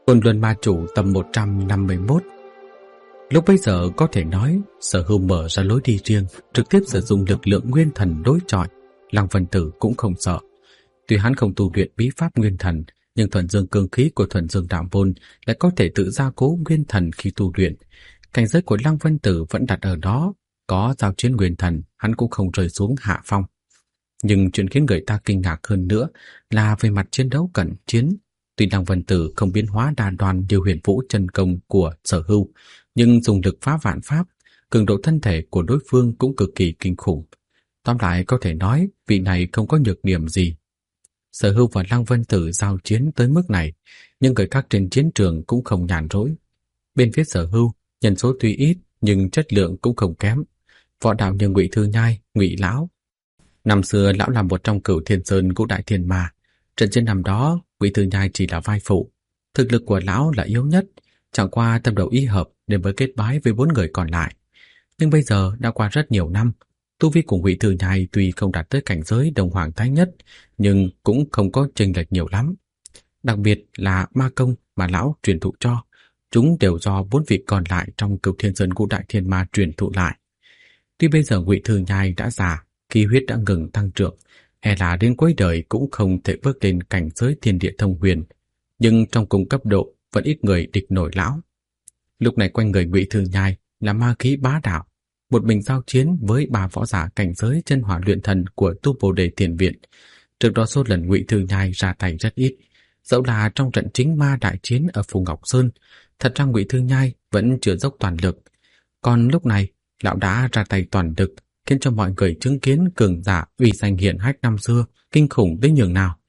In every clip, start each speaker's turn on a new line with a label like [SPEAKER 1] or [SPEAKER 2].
[SPEAKER 1] Côn Luân Ma Chủ tập 151. Lúc bấy giờ có thể nói Sở Hưu mở ra lối đi riêng, trực tiếp sử dụng lực lượng nguyên thần đối chọi. Lăng Vân Tử cũng không sợ. Tuy hắn không tu luyện bí pháp nguyên thần, nhưng thuần dương cương khí của thuần dương đạo môn lại có thể tự gia cố nguyên thần khi tu luyện. Cảnh giới của Lăng Vân Tử vẫn đặt ở đó, có giao chiến nguyên thần, hắn cũng không rơi xuống hạ phong. Nhưng chuyện khiến người ta kinh ngạc hơn nữa là về mặt chiến đấu cận chiến. Tuy Lăng Vân Tử không biến hóa đa đoan như Huyền Vũ chân công của Sở Hưu, nhưng dùng lực phá vạn pháp, cường độ thân thể của đối phương cũng cực kỳ kinh khủng. Tóm lại có thể nói vị này không có nhược điểm gì. Sở Hưu và Lăng Vân Tử giao chiến tới mức này, nhưng người khác trên chiến trường cũng không nhàn rỗi. Bên phía Sở Hưu, nhân số tuy ít nhưng chất lượng cũng không kém. Võ đạo như Ngụy Thư Nhai, Ngụy Lão. Năm xưa lão là một trong Cửu Thiên Sơn Ngũ Đại Thiên Ma. Trận chiến năm đó, Ngụy Thư Nhai chỉ là vai phụ. Thực lực của lão là yếu nhất, chẳng qua tâm đầu ý hợp nên mới kết bái với 4 người còn lại. Nhưng bây giờ đã qua rất nhiều năm, tu vi của Ngụy Thư Nhai tuy không đạt tới cảnh giới Đồng Hoàng Thái Nhất, nhưng cũng không có chênh lệch nhiều lắm. Đặc biệt là ma công mà lão truyền thụ cho, chúng đều do 4 vị còn lại trong Cửu Thiên Sơn Ngũ Đại Thiên Ma truyền thụ lại. Tuy bây giờ Ngụy Thư Nhai đã già, khí huyết đã ngừng tăng trưởng, e là đến cuối đời cũng không thể bước lên cảnh giới thiên địa thông huyền, nhưng trong cùng cấp độ vẫn ít người địch nổi lão. Lúc này quanh người Ngụy Thư Nhai là ma khí bá đạo, một mình giao chiến với 3 võ giả cảnh giới chân hỏa luyện thần của Tu Bồ Đề Thiền Viện. Trước đó số lần Ngụy Thư Nhai ra tay rất ít, dẫu là trong trận chính ma đại chiến ở Phù Ngọc Sơn, thật ra Ngụy Thư Nhai vẫn chưa dốc toàn lực. Còn lúc này, lão đã ra tay toàn lực, khiến cho mọi người chứng kiến cường giả uy danh hiển hách năm xưa kinh khủng đến nhường nào.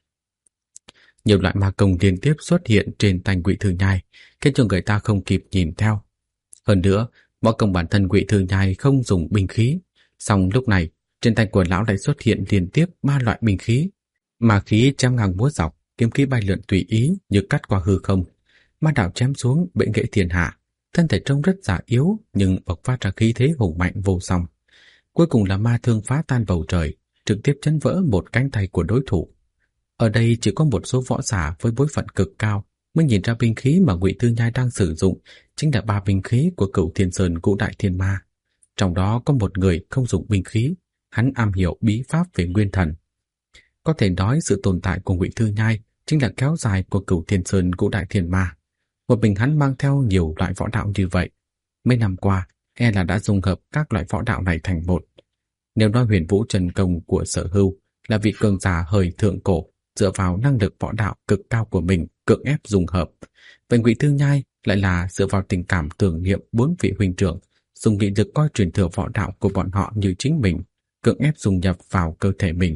[SPEAKER 1] Nhiều loại ma công liên tiếp xuất hiện trên tay Ngụy Thư Nhai, khiến cho người ta không kịp nhìn theo. Hơn nữa, võ công bản thân Ngụy Thư Nhai không dùng binh khí, song lúc này trên tay của lão lại xuất hiện liên tiếp 3 loại binh khí. Ma khí chém ngang múa dọc, kiếm khí bay lượn tùy ý như cắt qua hư không. Ma đạo chém xuống bệ nghệ thiên hạ, thân thể trông rất già yếu nhưng bộc phát ra khí thế hùng mạnh vô song. Cuối cùng là ma thương phá tan bầu trời, trực tiếp chấn vỡ một cánh tay của đối thủ. Ở đây chỉ có một số võ giả với bối phận cực cao mới nhìn ra binh khí mà Ngụy Thư Nhai đang sử dụng chính là 3 binh khí của Cửu Thiên Sơn Ngũ Đại Thiên Ma. Trong đó có một người không dùng binh khí, hắn am hiểu bí pháp về nguyên thần. Có thể nói sự tồn tại của Ngụy Thư Nhai chính là kéo dài của Cửu Thiên Sơn Ngũ Đại Thiên Ma. Một mình hắn mang theo nhiều loại võ đạo như vậy. Mấy năm qua, e là đã dung hợp các loại võ đạo này thành một. Nếu nói Huyền Vũ chân công của Sở Hưu là vị cường giả thời thượng cổ, dựa vào năng lực võ đạo cực cao của mình cưỡng ép dung hợp, vậy Ngụy Thư Nhai lại là dựa vào tình cảm tưởng niệm 4 vị huynh trưởng, dùng nghị lực coi truyền thừa võ đạo của bọn họ như chính mình, cưỡng ép dung nhập vào cơ thể mình.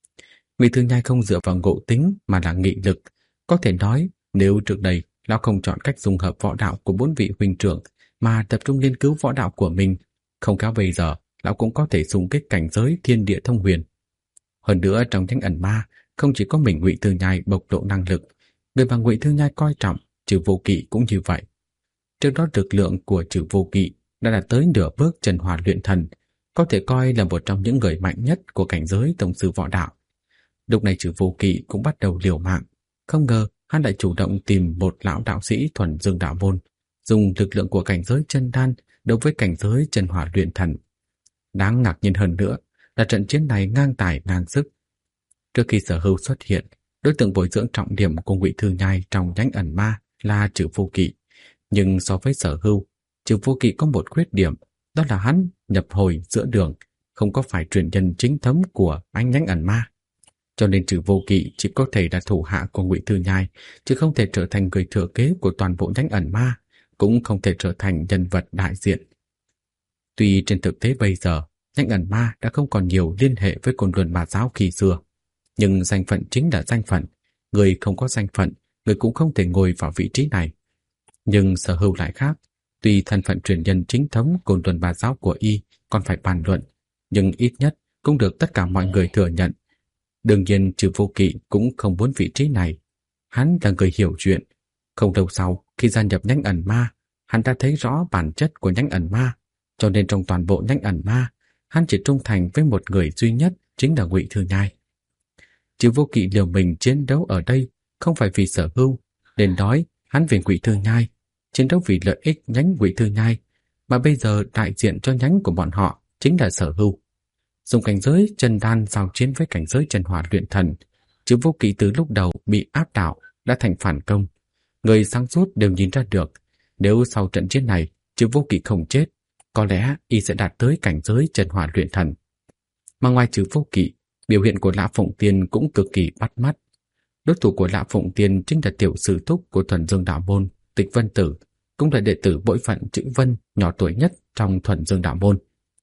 [SPEAKER 1] Ngụy Thư Nhai không dựa vào ngộ tính mà là nghị lực. Có thể nói nếu trước đây lão không chọn cách dung hợp võ đạo của 4 vị huynh trưởng mà tập trung nghiên cứu võ đạo của mình, không khéo bây giờ lão cũng có thể xung kích cảnh giới thiên địa thông huyền. Hơn nữa trong Nhánh Ẩn Ma không chỉ có mình Ngụy Thư Nhai bộc lộ năng lực, người mà Ngụy Thư Nhai coi trọng Trừ Vô Kỵ cũng như vậy. Trước đó lực lượng của Trừ Vô Kỵ đã đạt tới nửa bước chân hỏa luyện thần, có thể coi là một trong những người mạnh nhất của cảnh giới tông sư võ đạo. Lúc này Trừ Vô Kỵ cũng bắt đầu liều mạng, không ngờ hắn lại chủ động tìm một lão đạo sĩ thuần dương đạo môn, dùng lực lượng của cảnh giới chân đan đối với cảnh giới chân hỏa luyện thần. Đáng ngạc nhiên hơn nữa là trận chiến này ngang tài ngang sức. Trước khi Sở Hưu xuất hiện, đối tượng bồi dưỡng trọng điểm của Ngụy Thư Nhai trong Nhánh Ẩn Ma là Trừ Vô Kỵ. Nhưng so với Sở Hưu, Trừ Vô Kỵ có một khuyết điểm, đó là hắn nhập hồi giữa đường, không có phải truyền nhân chính thống của anh Nhánh Ẩn Ma. Cho nên Trừ Vô Kỵ chỉ có thể là thủ hạ của Ngụy Thư Nhai, chứ không thể trở thành người thừa kế của toàn bộ Nhánh Ẩn Ma, cũng không thể trở thành nhân vật đại diện. Tuy trên thực tế bây giờ, Nhánh Ẩn Ma đã không còn nhiều liên hệ với Côn Luân Ma giáo khi xưa, nhưng danh phận chính là danh phận, người không có danh phận, người cũng không thể ngồi vào vị trí này. Nhưng Sở Hưu lại khác, tuy thân phận truyền nhân chính thống Côn Luân Ma giáo của y còn phải bàn luận, nhưng ít nhất cũng được tất cả mọi người thừa nhận. Đương nhiên Trừ Vô Kỵ cũng không muốn vị trí này. Hắn là người hiểu chuyện. Không lâu sau, khi gia nhập Nhánh Ẩn Ma, hắn đã thấy rõ bản chất của Nhánh Ẩn Ma, cho nên trong toàn bộ Nhánh Ẩn Ma, hắn chỉ trung thành với một người duy nhất, chính là Ngụy Thư Nhai. Trừ Vô Kỵ liều mình chiến đấu ở đây không phải vì Sở Hưu, nên nói Hắn về Ngụy Thư Nhai, chiến đấu vì lợi ích nhánh Ngụy Thư Nhai, mà bây giờ đại diện cho nhánh của bọn họ chính là Sở Hưu. Dùng cảnh giới chân đan giao chiến với cảnh giới chân hỏa luyện thần, Trừ Vô Kỵ từ lúc đầu bị áp đảo đã thành phản công. Người sáng suốt đều nhìn ra được, nếu sau trận chiến này Trừ Vô Kỵ không chết, có lẽ y sẽ đạt tới cảnh giới chân hỏa luyện thần. Mà ngoài Trừ Vô Kỵ, biểu hiện của Lã Phụng Tiên cũng cực kỳ bắt mắt. Đối thủ của Lã Phụng Tiên chính là tiểu sư thúc của Thuần Dương Đạo Môn, Tịch Vân Tử, cũng là đệ tử bội phận chữ Vân nhỏ tuổi nhất trong Thuần Dương Đạo Môn.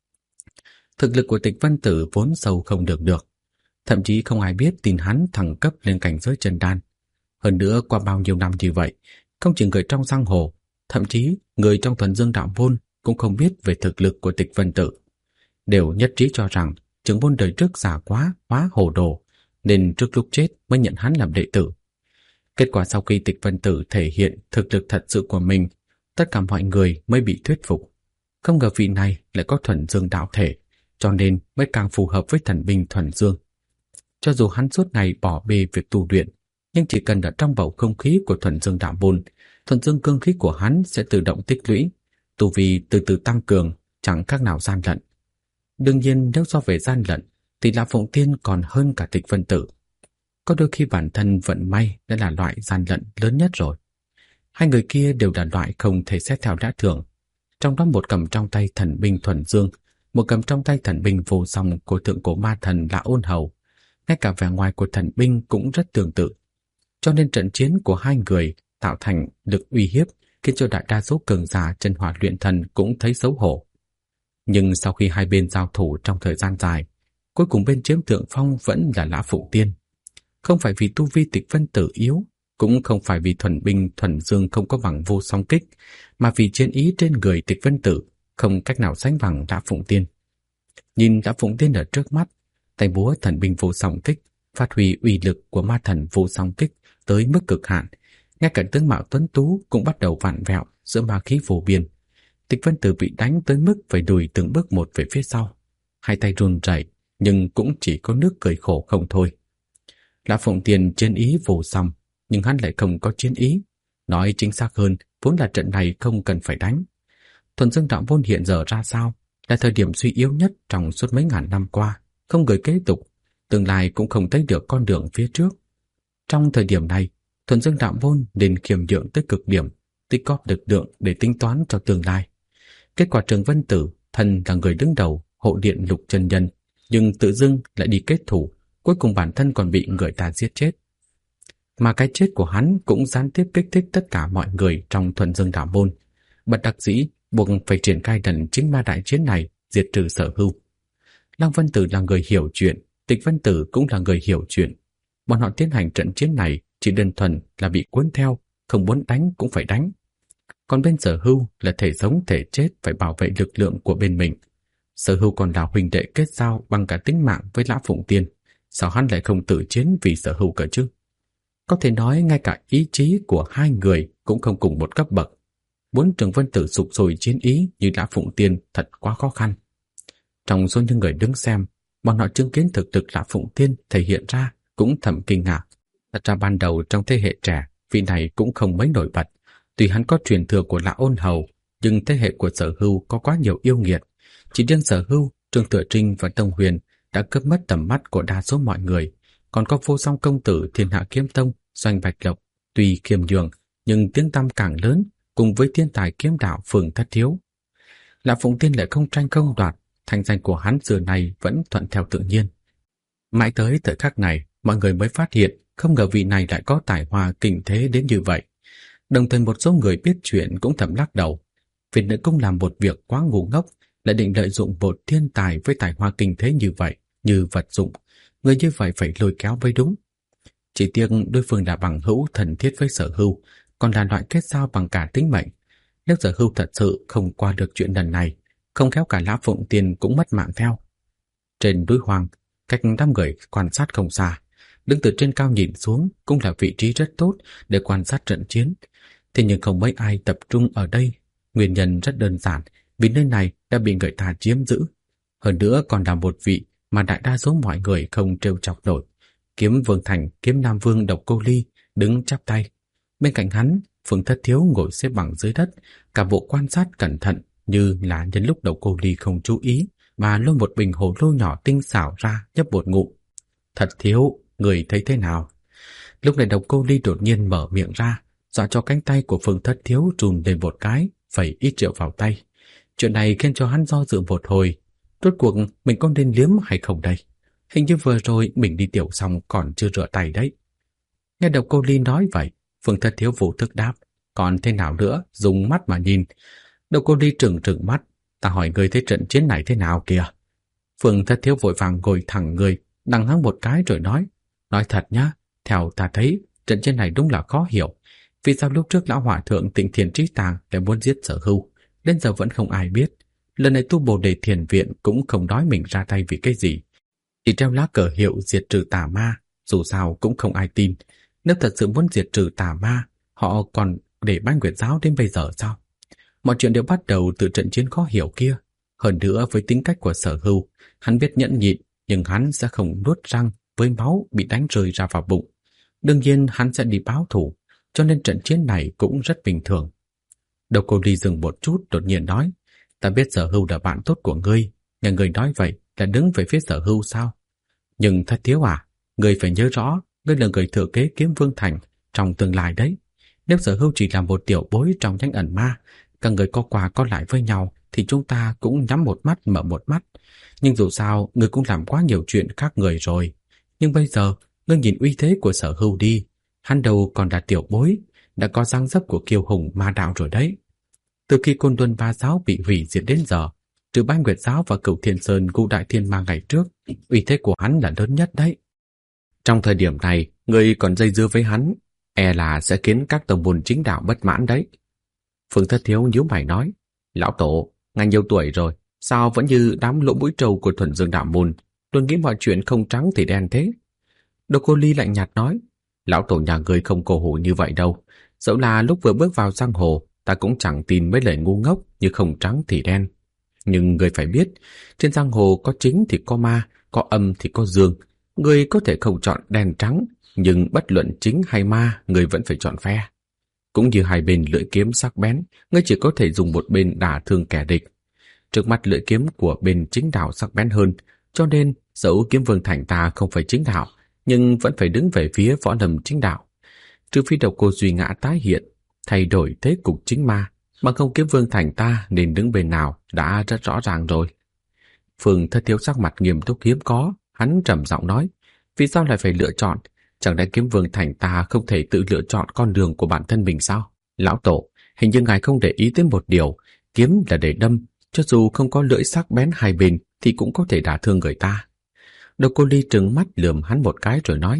[SPEAKER 1] Thực lực của Tịch Vân Tử vốn sâu không được, thậm chí không ai biết tin hắn thăng cấp lên cảnh giới chân đan. Hơn nữa qua bao nhiêu năm như vậy, không chỉ người trong giang hồ, thậm chí người trong Thuần Dương Đạo Môn cũng không biết về thực lực của Tịch Vân Tử, đều nhất trí cho rằng trưởng môn đời trước già quá, hóa hồ đồ, nên trước lúc chết mới nhận hắn làm đệ tử. Kết quả sau khi Tịch Vân Tử thể hiện thực lực thật sự của mình, tất cả mọi người mới bị thuyết phục. Không ngờ vị này lại có Thuần Dương đạo thể, cho nên mới càng phù hợp với thần binh Thuần Dương. Cho dù hắn suốt ngày bỏ bê việc tu luyện, nhưng chỉ cần ở trong bầu không khí của Thuần Dương Đạo Môn, Thuần Dương cương khí của hắn sẽ tự động tích lũy, tu vi từ từ tăng cường, chẳng khác nào gian lận. Đương nhiên nếu so về gian lận thì Lã Phụng Tiên còn hơn cả Tịch Vân Tử. Có đôi khi bản thân vận may đã là loại gian lận lớn nhất rồi. Hai người kia đều là loại không thể xét theo lẽ thường. Trong đó một cầm trong tay thần binh Thuần Dương, một cầm trong tay thần binh vô song của thượng cổ ma thần Lã Ôn Hầu. Ngay cả vẻ ngoài của thần binh cũng rất tương tự. Cho nên trận chiến của hai người tạo thành lực uy hiếp, khiến cho đại đa số cường giả chân hỏa luyện thần cũng thấy xấu hổ. Nhưng sau khi hai bên giao thủ trong thời gian dài, cuối cùng bên chiếm thượng phong vẫn là Lã Phụng Tiên. Không phải vì tu vi Tịch Vân Tử yếu, cũng không phải vì thuần binh Thuần Dương không có bằng vô song kích, mà vì chiến ý trên người Tịch Vân Tử không cách nào sánh bằng Lã Phụng Tiên. Nhìn Lã Phụng Tiên ở trước mắt, tay búa thần binh vô song kích phát huy uy lực của ma thần vô song kích tới mức cực hạn, ngay cả tướng mạo tuấn tú cũng bắt đầu vặn vẹo giữa ma khí vô biên. Tịch Vân Tử bị đánh tới mức phải lùi từng bước một về phía sau, hai tay run rẩy nhưng cũng chỉ có nước cười khổ không thôi. Lã Phụng Tiên chiến ý vô song, nhưng hắn lại không có chiến ý. Nói chính xác hơn, vốn là trận này không cần phải đánh. Thuần Dương Đạo Môn hiện giờ ra sao, là thời điểm suy yếu nhất trong suốt mấy ngàn năm qua, không người kế tục, tương lai cũng không thấy được con đường phía trước. Trong thời điểm này, Thuần Dương Đạo Môn nên khiêm nhượng tới cực điểm, tích góp lực lượng để tính toán cho tương lai. Kết quả Trường Vân Tử, thân là người đứng đầu hộ điện Lục chân nhân, nhưng tự dưng lại đi kết thủ, cuối cùng bản thân còn bị người ta giết chết. Mà cái chết của hắn cũng gián tiếp kích thích tất cả mọi người trong Thuần Dương Đạo Môn. Bất đắc dĩ buộc phải triển khai lần chính ma đại chiến này, diệt trừ Sở Hưu. Lăng Vân Tử là người hiểu chuyện, Tịch Vân Tử cũng là người hiểu chuyện. Bọn họ tiến hành trận chiến này chỉ đơn thuần là bị cuốn theo, không muốn đánh cũng phải đánh. Còn bên Sở Hưu là thể sống thể chết phải bảo vệ lực lượng của bên mình. Sở Hưu còn là huynh đệ kết giao bằng cả tính mạng với Lã Phụng Tiên, sao hắn lại không tự chiến vì Sở Hưu cơ chứ? Có thể nói ngay cả ý chí của hai người cũng không cùng một cấp bậc. Muốn Trường Vân Tử sục sôi chiến ý như Lã Phụng Tiên thật quá khó khăn. Trong số những người đứng xem, bọn họ chứng kiến thực lực Lã Phụng Tiên thể hiện ra cũng thầm kinh ngạc. Thật ra ban đầu trong thế hệ trẻ, vị này cũng không mấy nổi bật. Tuy hắn có truyền thừa của Lã Ôn Hầu, nhưng thế hệ của Sở Hưu có quá nhiều yêu nghiệt. Chỉ riêng Sở Hưu, Trương Thừa Trinh và Tông Huyền đã cướp mất tầm mắt của đa số mọi người. Còn có vô song công tử Thiên Hạ Kiếm Tông, Doanh Bạch Lộc, tuy khiêm nhường nhưng tiếng tăm càng lớn, cùng với thiên tài kiếm đạo Phường Thất Thiếu. Lã Phụng Tiên lại không tranh không đoạt, thanh danh của hắn xưa này vẫn thuận theo tự nhiên. Mãi tới thời khắc này, mọi người mới phát hiện không ngờ vị này lại có tài hoa kinh thế đến như vậy. Đồng thời một số người biết chuyện cũng thầm lắc đầu. Việt Nữ Cung làm một việc quá ngu ngốc, lại định lợi dụng một thiên tài với tài hoa kinh thế như vậy, như vật dụng. Người như vậy phải lôi kéo mới đúng. Chỉ tiếc đối phương là bằng hữu thân thiết với Sở Hưu, còn là loại kết giao bằng cả tính mệnh. Nếu Sở Hưu thật sự không qua được chuyện lần này, không khéo cả Lã Phụng Tiên cũng mất mạng theo. Trên núi hoang, cách 5 người quan sát không xa, đứng từ trên cao nhìn xuống cũng là vị trí rất tốt để quan sát trận chiến. Thế nhưng không mấy ai tập trung ở đây. Nguyên nhân rất đơn giản, vì nơi này đã bị người ta chiếm giữ. Hơn nữa còn là một vị mà đại đa số mọi người không trêu chọc nổi. Kiếm Vương Thành, Kiếm Nam Vương Độc Cô Ly đứng chắp tay. Bên cạnh hắn Phương Thất Thiếu ngồi xếp bằng dưới đất, cả bộ quan sát cẩn thận như là nhân lúc Độc Cô Ly không chú ý mà lôi một bình hồ lô nhỏ tinh xảo ra nhấp một ngụm. Thật Thiếu, người thấy thế nào? Lúc này Độc Cô Ly đột nhiên mở miệng ra, dọa cho cánh tay của Phương Thất Thiếu run lên một cái, phẩy ít rượu vào tay. Chuyện này khiến cho hắn do dự một hồi. Rốt cuộc mình có nên liếm hay không đây? Hình như vừa rồi mình đi tiểu xong còn chưa rửa tay đấy. Nghe Độc Cô Ly nói vậy, Phương Thất Thiếu vô thức đáp. Còn thế nào nữa, dùng mắt mà nhìn. Độc Cô Ly trừng trừng mắt. Ta hỏi ngươi thấy trận chiến này thế nào kìa? Phương Thất Thiếu vội vàng ngồi thẳng người, đằng hắng một cái rồi nói. Nói thật nhá, theo ta thấy, trận chiến này đúng là khó hiểu. Vì sao lúc trước lão hòa thượng Tịnh Thiền Trí Tàng lại muốn giết Sở Hưu? Đến giờ vẫn không ai biết. Lần này tu Bồ Đề Thiền Viện cũng không nói mình ra tay vì cái gì. Chỉ treo lá cờ hiệu diệt trừ tà ma, dù sao cũng không ai tin. Nếu thật sự muốn diệt trừ tà ma, họ còn để Bái Nguyệt Giáo đến bây giờ sao? Mọi chuyện đều bắt đầu từ trận chiến khó hiểu kia. Hơn nữa với tính cách của Sở Hưu, hắn biết nhẫn nhịn, nhưng hắn sẽ không nuốt răng với máu bị đánh rơi ra vào bụng. Đương nhiên hắn sẽ đi báo thù, cho nên trận chiến này cũng rất bình thường. Độc Cô Ly dừng một chút đột nhiên nói, ta biết Sở Hưu là bạn tốt của ngươi, nghe ngươi nói vậy là đứng về phía Sở Hưu sao? Nhưng Thất Thiếu à, ngươi phải nhớ rõ, ngươi là người thừa kế Kiếm Vương Thành trong tương lai đấy. Nếu Sở Hưu chỉ là một tiểu bối trong nhánh ẩn ma, các người có qua có lại với nhau thì chúng ta cũng nhắm một mắt mở một mắt. Nhưng dù sao, ngươi cũng làm quá nhiều chuyện khác người rồi. Nhưng bây giờ, ngươi nhìn uy thế của Sở Hưu đi, hắn đầu còn là tiểu bối, đã có dáng dấp của kiêu hùng ma đạo rồi đấy. Từ khi Côn Luân Ba Giáo bị hủy diệt đến giờ, trừ Bái Nguyệt Giáo và Cửu Thiên Sơn Ngũ Đại Thiên Ma ngày trước, uy thế của hắn là lớn nhất đấy. Trong thời điểm này, ngươi còn dây dưa với hắn, e là sẽ khiến các tông môn chính đạo bất mãn đấy. Phương Thất Thiếu nhíu mày nói, lão tổ, ngài nhiều tuổi rồi, sao vẫn như đám lỗ mũi trâu của Thuần Dương Đạo môn, luôn nghĩ mọi chuyện không trắng thì đen thế? Độc Cô Ly lạnh nhạt nói, lão tổ nhà ngươi không cổ hủ như vậy đâu. Dẫu là lúc vừa bước vào giang hồ, ta cũng chẳng tin mấy lời ngu ngốc như không trắng thì đen. Nhưng ngươi phải biết, trên giang hồ có chính thì có ma, có âm thì có dương. Ngươi có thể không chọn đen trắng, nhưng bất luận chính hay ma, ngươi vẫn phải chọn phe. Cũng như hai bên lưỡi kiếm sắc bén, ngươi chỉ có thể dùng một bên đả thương kẻ địch. Trước mắt lưỡi kiếm của bên chính đạo sắc bén hơn, cho nên dẫu Kiếm Vương Thành ta không phải chính đạo, nhưng vẫn phải đứng về phía võ lâm chính đạo. Trừ phi Độc Cô Duy Ngã tái hiện, thay đổi thế cục chính ma, bằng không Kiếm Vương Thành ta nên đứng bên nào đã rất rõ ràng rồi. Phương Thất Thiếu sắc mặt nghiêm túc hiếm có, hắn trầm giọng nói, vì sao lại phải lựa chọn? Chẳng lẽ Kiếm Vương Thành ta không thể tự lựa chọn con đường của bản thân mình sao? Lão tổ, hình như ngài không để ý tới một điều, kiếm là để đâm, cho dù không có lưỡi sắc bén hai bên thì cũng có thể đả thương người ta. Độc Cô Ly trừng mắt lườm hắn một cái rồi nói,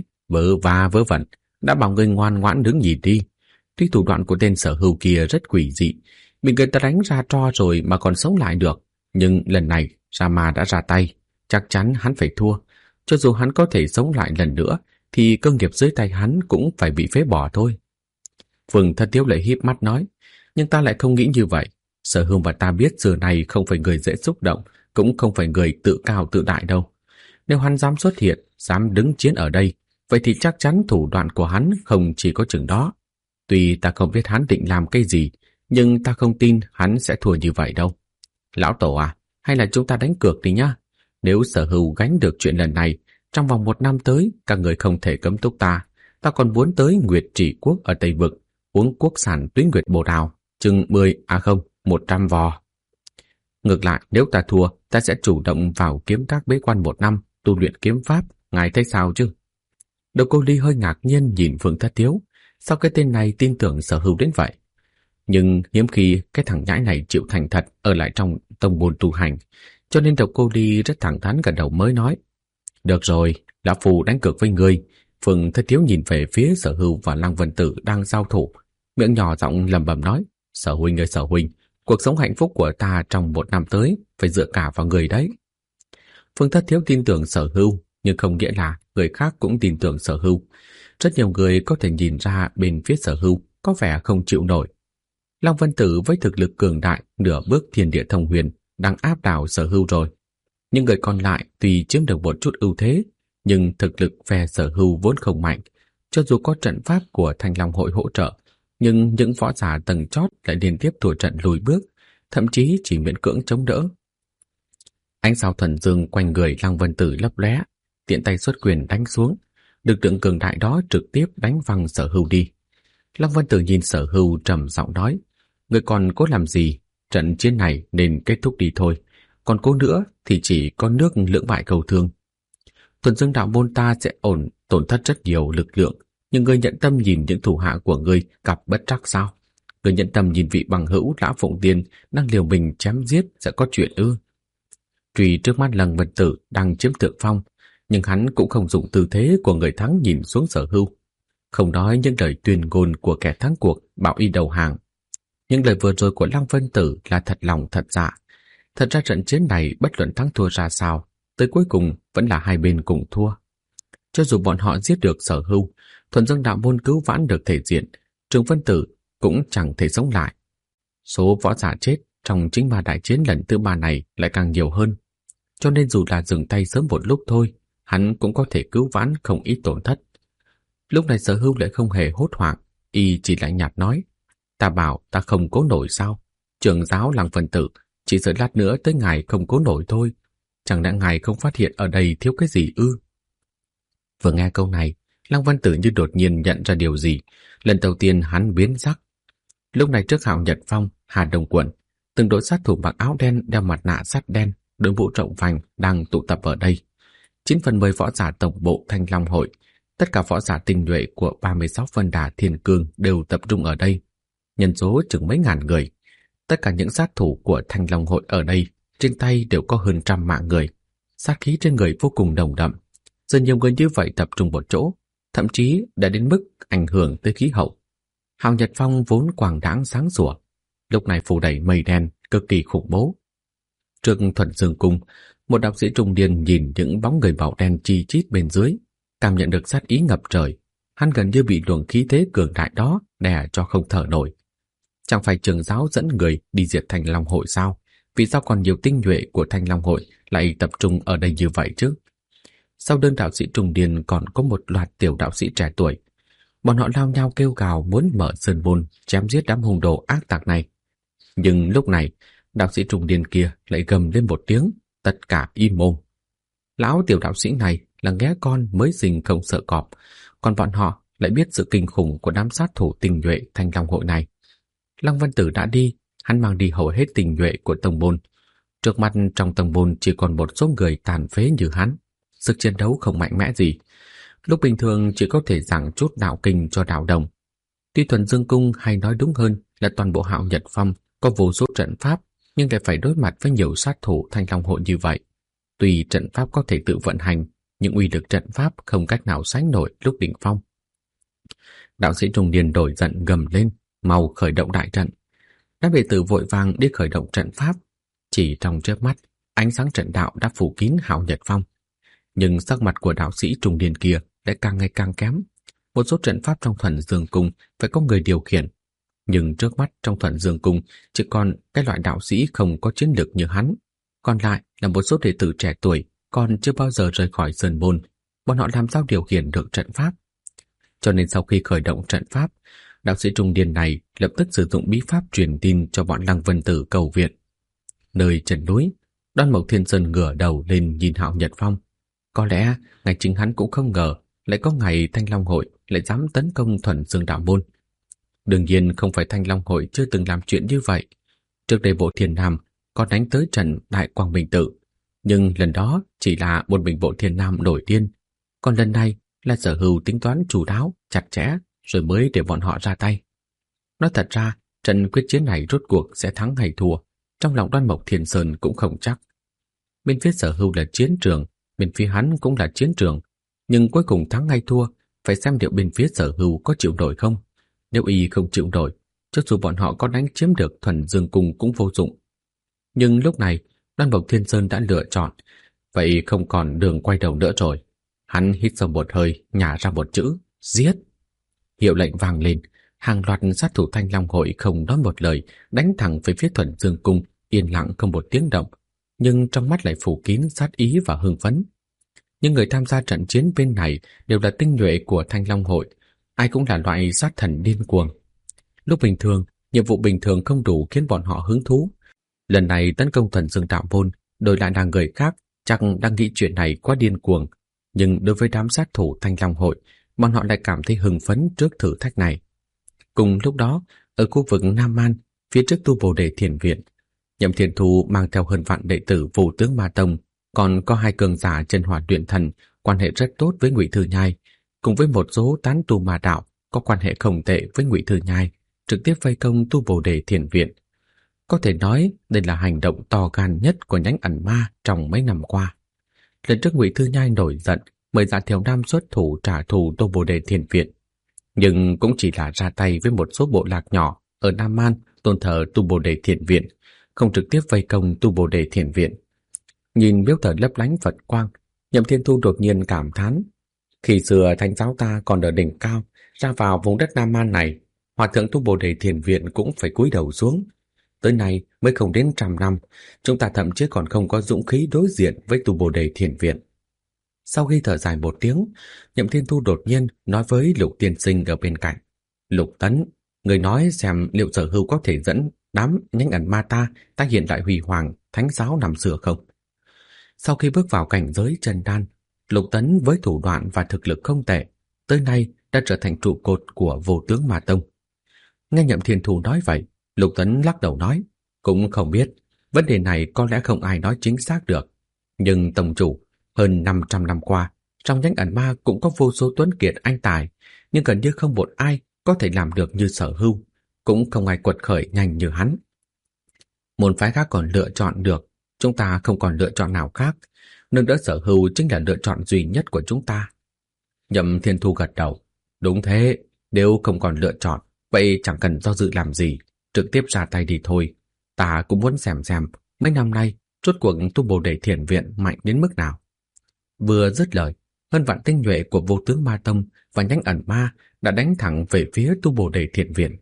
[SPEAKER 1] vớ vẩn, đã bảo ngươi ngoan ngoãn đứng nhìn đi. Tuy thủ đoạn của tên Sở Hưu kia rất quỷ dị, bị người ta đánh ra tro rồi mà còn sống lại được, nhưng lần này Rama đã ra tay, chắc chắn hắn phải thua. Cho dù hắn có thể sống lại lần nữa, thì cơ nghiệp dưới tay hắn cũng phải bị phế bỏ thôi. Phương Thất Thiếu lại híp mắt nói, nhưng ta lại không nghĩ như vậy. Sở Hưu và ta biết xưa này không phải người dễ xúc động, cũng không phải người tự cao tự đại đâu. Nếu hắn dám xuất hiện, dám đứng chiến ở đây, vậy thì chắc chắn thủ đoạn của hắn không chỉ có chừng đó. Tuy ta không biết hắn định làm cái gì, nhưng ta không tin hắn sẽ thua như vậy đâu. Lão tổ à, hay là chúng ta đánh cược đi nhá. Nếu Sở Hưu gánh được chuyện lần này, trong vòng 1 năm tới, các người không thể cấm túc ta. Ta còn muốn tới Nguyệt Trì Quốc ở Tây Vực, uống quốc sản Tuyết Nguyệt Bồ Đào, chừng 100 vò. Ngược lại, nếu ta thua, ta sẽ chủ động vào kiếm các bế quan 1 năm, tu luyện kiếm pháp, ngài thấy sao chứ? Độc Cô Ly hơi ngạc nhiên nhìn Phương Thất Thiếu, sao cái tên này tin tưởng Sở Hưu đến vậy? Nhưng hiếm khi cái thằng nhãi này chịu thành thật ở lại trong tông môn tu hành, cho nên Độc Cô Ly rất thẳng thắn gật đầu mới nói, được rồi, lão phù đánh cược với ngươi. Phương Thất Thiếu nhìn về phía Sở Hưu và Lăng Vân Tử đang giao thủ, miệng nhỏ giọng lẩm bẩm nói, Sở huynh ơi Sở huynh, cuộc sống hạnh phúc của ta trong 1 năm tới phải dựa cả vào người đấy. Phương Thất Thiếu tin tưởng Sở Hưu, nhưng không nghĩa là người khác cũng tin tưởng Sở Hưu. Rất nhiều người có thể nhìn ra bên phía Sở Hưu có vẻ không chịu nổi. Lăng Vân Tử với thực lực cường đại nửa bước thiên địa thông huyền đang áp đảo Sở Hưu rồi. Những người còn lại tuy chiếm được một chút ưu thế, nhưng thực lực phe Sở Hưu vốn không mạnh. Cho dù có trận pháp của Thanh Long Hội hỗ trợ, Nhưng những võ giả tầng chót lại liên tiếp thua trận lùi bước, thậm chí chỉ miễn cưỡng chống đỡ. Ánh sao thuần dương quanh người Lăng Vân Tử lấp lóe, tiện tay xuất quyền đánh xuống, lực lượng cường đại đó trực tiếp đánh văng Sở Hưu đi. Lăng Vân Tử nhìn Sở Hưu trầm giọng nói: "Người còn cố làm gì? Trận chiến này nên kết thúc đi thôi, còn cố nữa thì chỉ có nước lưỡng bại cầu thương. Thuần Dương đạo môn ta sẽ tổn thất rất nhiều lực lượng, nhưng ngươi nhận tâm nhìn những thủ hạ của ngươi gặp bất trắc sao? Ngươi nhận tâm nhìn vị bằng hữu Lão Phụng Tiên đang liều mình chém giết sẽ có chuyện ư?" Tuy trước mắt Lăng Vân Tử đang chiếm thượng phong, nhưng hắn cũng không dùng tư thế của người thắng nhìn xuống Sở Hưu, không nói những lời tuyên ngôn của kẻ thắng cuộc bảo y đầu hàng. Những lời vừa rồi của Lăng Vân Tử là thật lòng thật dạ. Thật ra trận chiến này bất luận thắng thua ra sao, tới cuối cùng vẫn là hai bên cùng thua. Cho dù bọn họ giết được Sở Hưu, Thuần Dương đạo môn cứu vãn được thể diện, Trường Vân Tử cũng chẳng thể sống lại. Số võ giả chết trong chính ma đại chiến lần thứ 3 này lại càng nhiều hơn, cho nên dù là dừng tay sớm một lúc thôi, hắn cũng có thể cứu vãn không ít tổn thất. Lúc này Sở Hưu lại không hề hốt hoảng, y chỉ lạnh nhạt nói: "Ta bảo ta không cố nổi sao? Trưởng giáo Lăng Vân Tử, chỉ sợ lát nữa tới ngài không cố nổi thôi. Chẳng lẽ ngài không phát hiện ở đây thiếu cái gì ư?" Vừa nghe câu này, Lăng Vân Tử như đột nhiên nhận ra điều gì. Lần đầu tiên hắn biến sắc. Lúc này trước Hạo Nhật Phong, Hà Đông Quận, từng đội sát thủ mặc áo đen đeo mặt nạ sắt đen, đội mũ rộng vành đang tụ tập ở đây. 9/10 võ giả tổng bộ Thanh Long hội, tất cả võ giả tinh nhuệ của 36 phân đà thiên cương đều tập trung ở đây. Nhân số chừng mấy ngàn người. Tất cả những sát thủ của Thanh Long hội ở đây, trên tay đều có hơn 100 mạng người. Sát khí trên người vô cùng nồng đậm. Giờ nhiều người như vậy tập trung một chỗ, thậm chí đã đến mức ảnh hưởng tới khí hậu. Hạo Nhật Phong vốn quang đãng sáng sủa, lúc này phủ đầy mây đen cực kỳ khủng bố. Trước Thuần Dương cung, một đạo sĩ trung niên nhìn những bóng người màu đen chi chít bên dưới, cảm nhận được sát ý ngập trời. Hắn gần như bị luồng khí thế cường đại đó đè cho không thở nổi. Chẳng phải trưởng giáo dẫn người đi diệt Thanh Long hội sao? Vì sao còn nhiều tinh nhuệ của Thanh Long hội lại tập trung ở đây như vậy chứ? Sau đơn đạo sĩ trung niên còn có một loạt tiểu đạo sĩ trẻ tuổi. Bọn họ lao nhau kêu gào muốn mở sơn môn chém giết đám hung đồ ác tặc này. Nhưng lúc này, đạo sĩ trung niên kia lại gầm lên một tiếng, tất cả im mồm. Lão tiểu đạo sĩ này là nghé con mới sinh không sợ cọp, còn bọn họ lại biết sự kinh khủng của đám sát thủ tinh nhuệ Thanh Long hội này. Lăng Vân Tử đã đi, hắn mang đi hầu hết tinh nhuệ của tông môn. Trước mặt trong tông môn chỉ còn một số người tàn phế như hắn, sức chiến đấu không mạnh mẽ gì. Lúc bình thường chỉ có thể giảng chút đạo kinh cho đạo đồng. Tuy Thuần Dương cung hay nói đúng hơn là toàn bộ Hạo Nhật Phong có vô số trận pháp, nhưng lại phải đối mặt với nhiều sát thủ Thanh Long hội như vậy. Tuy trận pháp có thể tự vận hành, nhưng uy lực trận pháp không cách nào sánh nổi lúc đỉnh phong. Đạo sĩ trung niên đổi giận gầm lên, mau khởi động đại trận. Đám đệ tử vội vàng đi khởi động trận pháp. Chỉ trong chớp mắt, ánh sáng trận đạo đã phủ kín Hạo Nhật Phong. Nhưng sắc mặt của đạo sĩ trung niên kia lại càng ngày càng kém. Một số trận pháp trong Thuần Dương cung phải có người điều khiển, nhưng trước mắt trong Thuần Dương cung chỉ còn cái loại đạo sĩ không có chiến lược như hắn. Còn lại là một số đệ tử trẻ tuổi còn chưa bao giờ rời khỏi sơn môn. Bọn họ làm sao điều khiển được trận pháp? Cho nên sau khi khởi động trận pháp, đạo sĩ trung niên này lập tức sử dụng bí pháp truyền tin cho bọn Lăng Vân Tử cầu viện. Nơi chân núi, Đoan Mộc Thiên Sơn ngửa đầu lên nhìn Hạo Nhật Phong. Có lẽ ngày chính hắn cũng không ngờ lại có ngày Thanh Long hội lại dám tấn công Thuần Dương đạo môn. Đương nhiên không phải Thanh Long hội chưa từng làm chuyện như vậy. Trước đây Bộ Thiên Nam có đánh tới trận Đại Quang Minh Tự, nhưng lần đó chỉ là một mình Bộ Thiên Nam nổi điên, còn lần này là Sở Hưu tính toán chu đáo, chặt chẽ rồi mới để bọn họ ra tay. Nói thật ra, trận quyết chiến này rốt cuộc sẽ thắng hay thua, trong lòng Đoan Mộc Thiên Sơn cũng không chắc. Bên phía Sở Hưu là chiến trường, bên phía hắn cũng là chiến trường, nhưng cuối cùng thắng hay thua phải xem liệu bên phía Sở Hưu có chịu nổi không. Nếu y không chịu nổi, cho dù bọn họ có đánh chiếm được Thuần Dương cung cũng vô dụng. Nhưng lúc này, Đoan Mộc Thiên Sơn đã lựa chọn, vậy không còn đường quay đầu nữa rồi. Hắn hít sâu một hơi, nhả ra một chữ: giết. Hiệu lệnh vang lên, hàng loạt sát thủ Thanh Long hội không nói một lời, đánh thẳng về phía Thuần Dương cung, yên lặng không một tiếng động, nhưng trong mắt lại phủ kín sát ý và hưng phấn. Những người tham gia trận chiến bên này đều là tinh nhuệ của Thanh Long hội, ai cũng là loại sát thần điên cuồng. Lúc bình thường, nhiệm vụ bình thường không đủ khiến bọn họ hứng thú. Lần này tấn công thần dương đạo môn, đổi lại là người khác, chắc đang nghĩ chuyện này quá điên cuồng. Nhưng đối với đám sát thủ Thanh Long hội, bọn họ lại cảm thấy hưng phấn trước thử thách này. Cùng lúc đó, ở khu vực Nam Man, phía trước tu Bồ Đề Thiền Viện, Nhậm Thiên Thu mang theo hơn vạn đệ tử Vô Tướng Ma Tông, còn có 2 cường giả chân hỏa luyện thần quan hệ rất tốt với Ngụy Thư Nhai, cùng với một số tán tu ma đạo có quan hệ không tệ với Ngụy Thư Nhai, trực tiếp vây công tu Bồ Đề Thiền Viện. Có thể nói đây là hành động to gan nhất của nhánh ẩn ma trong mấy năm qua. Lần trước Ngụy Thư Nhai nổi giận mời Dạ Thiều Nam xuất thủ trả thù tu Bồ Đề Thiền Viện, nhưng cũng chỉ là ra tay với một số bộ lạc nhỏ ở Nam Man tôn thờ tu Bồ Đề Thiền Viện, không trực tiếp vây công tu Bồ Đề Thiền Viện. Nhìn miếu thờ lấp lánh Phật quang, Nhậm Thiên Thu đột nhiên cảm thán: khi xưa thánh giáo ta còn ở đỉnh cao, ra vào vùng đất Nam Man này, hòa thượng tu Bồ Đề Thiền Viện cũng phải cúi đầu xuống. Tới nay mới không đến 100 năm, chúng ta thậm chí còn không có dũng khí đối diện với tu Bồ Đề Thiền Viện. Sau khi thở dài một tiếng, Nhậm Thiên Thu đột nhiên nói với Lục tiên sinh ở bên cạnh: Lục Tấn, người nói xem liệu Sở Hưu có thể dẫn đám nhánh ẩn ma ta tái hiện lại huy hoàng thánh giáo năm xưa không? Sau khi bước vào cảnh giới chân đan, Lục Tấn với thủ đoạn và thực lực không tệ, tới nay đã trở thành trụ cột của Vô Tướng Ma Tông. Nghe Nhậm Thiên Thu nói vậy, Lục Tấn lắc đầu nói: cũng không biết, vấn đề này có lẽ không ai nói chính xác được. Nhưng tông chủ, hơn 500 năm qua, trong nhánh ẩn ma cũng có vô số tuấn kiệt anh tài, nhưng gần như không một ai có thể làm được như Sở Hưu, cũng không ai quật khởi nhanh như hắn. Môn phái khác còn lựa chọn được, chúng ta không còn lựa chọn nào khác. Nâng đỡ Sở Hưu chính là lựa chọn duy nhất của chúng ta. Nhậm Thiên Thu gật đầu: đúng thế, nếu không còn lựa chọn, vậy chẳng cần do dự làm gì, trực tiếp ra tay đi thôi. Ta cũng muốn xem mấy năm nay rốt cuộc tu Bồ Đề Thiền Viện mạnh đến mức nào. Vừa dứt lời, hơn vạn tinh nhuệ của Vô Tướng Ma Tông và nhánh ẩn ma đã đánh thẳng về phía tu Bồ Đề Thiền Viện.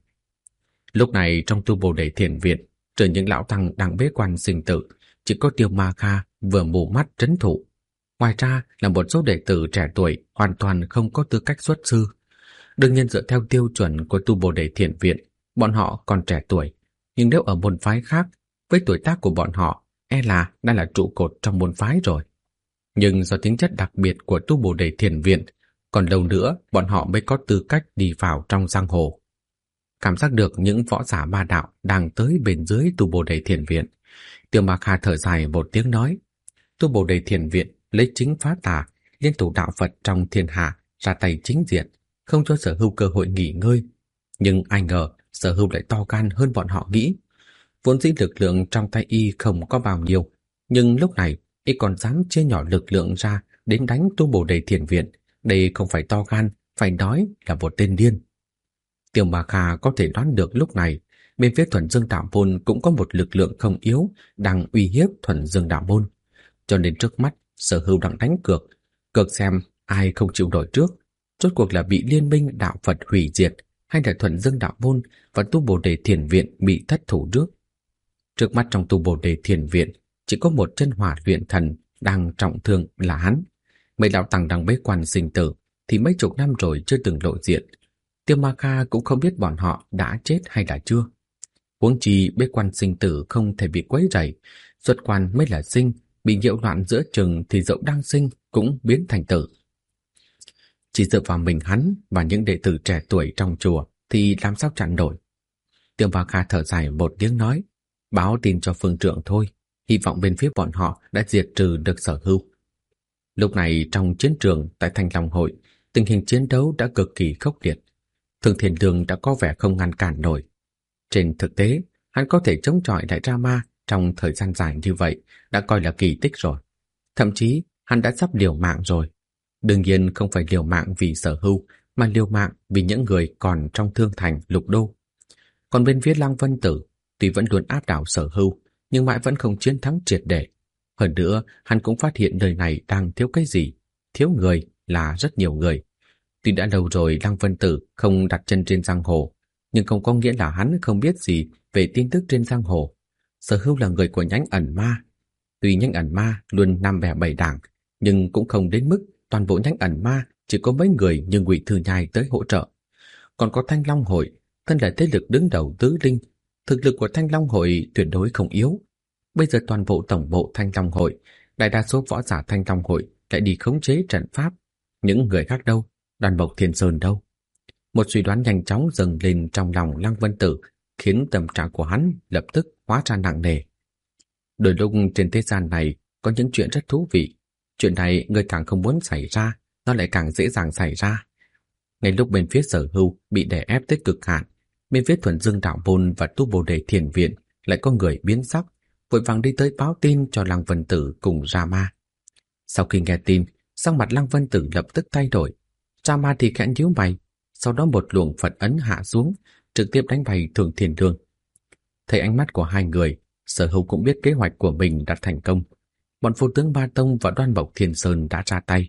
[SPEAKER 1] Lúc này trong tu Bồ Đề Thiền Viện, trừ những lão tăng đang bế quan sinh tử, chỉ có Tiêu Ma Kha vừa mù mắt trấn thủ. Ngoài ra là một số đệ tử trẻ tuổi hoàn toàn không có tư cách xuất sư. Đương nhiên dựa theo tiêu chuẩn của tu Bồ Đề Thiền Viện, bọn họ còn trẻ tuổi, nhưng nếu ở môn phái khác, với tuổi tác của bọn họ, e là đã là trụ cột trong môn phái rồi. Nhưng do tính chất đặc biệt của tu Bồ Đề Thiền Viện, còn lâu nữa bọn họ mới có tư cách đi vào trong giang hồ. Cảm giác được những võ giả ma đạo đang tới bên dưới tu Bồ Đề Thiền Viện, Tiêu Ma Kha thở dài một tiếng nói: tu Bồ Đề Thiền Viện lấy chính phá tà, liên thủ đạo Phật trong thiên hạ ra tay chính diện, không cho Sở Hưu cơ hội nghỉ ngơi. Nhưng ai ngờ Sở Hưu lại to gan hơn bọn họ nghĩ. Vốn dĩ lực lượng trong tay y không có bao nhiêu, nhưng lúc này y còn dám chia nhỏ lực lượng ra đến đánh tu Bồ Đề Thiền Viện. Đây không phải to gan, phải nói là một tên điên. Tiêu Ma Kha có thể đoán được lúc này bên phía Thuần Dương Đạo Môn cũng có một lực lượng không yếu đang uy hiếp Thuần Dương Đạo Môn, cho nên trước mắt Sở Hưu đang đánh cược xem ai không chịu nổi trước, rốt cuộc là bị Liên minh đạo Phật hủy diệt hay là Thuần Dương Đạo Môn và tu Bồ Đề Thiền Viện bị thất thủ trước. Trước mắt trong tu Bồ Đề Thiền Viện chỉ có một chân hỏa luyện thần đang trọng thương là hắn. Mấy lão tăng đang bế quan sinh tử thì mấy chục năm rồi chưa từng lộ diện. Tiêu Ma Kha cũng không biết bọn họ đã chết hay là chưa. Huống chi bế quan sinh tử không thể bị quấy rầy, xuất quan mới là sinh, bị nhiễu loạn giữa chừng thì dẫu đang sinh cũng biến thành tử. Chỉ dựa vào mình hắn và những đệ tử trẻ tuổi trong chùa thì làm sao chặn nổi. Tiêu Ma Kha thở dài một tiếng nói: báo tin cho phương trượng thôi, hy vọng bên phía bọn họ đã diệt trừ được Sở Hưu. Lúc này trong chiến trường tại Thanh Long Hội, tình hình chiến đấu đã cực kỳ khốc liệt. Thương Thiên Lương đã có vẻ không ngăn cản nổi. Trên thực tế, hắn có thể chống chọi lại Rama trong thời gian dài như vậy đã coi là kỳ tích rồi. Thậm chí hắn đã sắp liều mạng rồi. Đương nhiên không phải liều mạng vì Sở Hưu, mà liều mạng vì những người còn trong Thương Thành, Lục Đô. Còn bên phía Lăng Vân Tử, tuy vẫn luôn áp đảo Sở Hưu, nhưng mãi vẫn không chiến thắng triệt để. Hơn nữa, hắn cũng phát hiện nơi này đang thiếu cái gì. Thiếu người là rất nhiều người. Tuy đã lâu rồi Lăng Vân Tử không đặt chân trên giang hồ, nhưng không có nghĩa là hắn không biết gì về tin tức trên giang hồ. Sở Hưu là người của nhánh ẩn ma. Tuy nhánh ẩn ma luôn năm bè bảy đảng, nhưng cũng không đến mức toàn bộ nhánh ẩn ma chỉ có mấy người như Ngụy Thư Nhai tới hỗ trợ. Còn có Thanh Long Hội, thân là thế lực đứng đầu tứ linh, thực lực của Thanh Long hội tuyệt đối không yếu. Bây giờ toàn bộ tổng bộ Thanh Long hội, đại đa số võ giả Thanh Long hội lại đi khống chế trận pháp. Những người khác đâu? Đoàn Mộc Thiên Sơn đâu? Một suy đoán nhanh chóng dâng lên trong lòng Lăng Vân Tử, khiến tâm trạng của hắn lập tức hóa ra nặng nề. Đôi lúc trên thế gian này có những chuyện rất thú vị. Chuyện này người càng không muốn xảy ra, nó lại càng dễ dàng xảy ra. Ngay lúc bên phía Sở Hưu bị đè ép tới cực hạn, bên phía Thuần Dương Đạo Môn và Tu Bồ Đề Thiền Viện lại có người biến sắc, vội vàng đi tới báo tin cho Lăng Vân Tử cùng Rama. Sau khi nghe tin, sắc mặt Lăng Vân Tử lập tức thay đổi. Rama thì khẽ nhíu mày, sau đó một luồng Phật ấn hạ xuống, trực tiếp đánh bay Thường Thiền Đường. Thấy ánh mắt của hai người, Sở Hưu cũng biết kế hoạch của mình đã thành công. Bọn vô tướng Ba Tông và Đoan Mộc Thiên Sơn đã ra tay.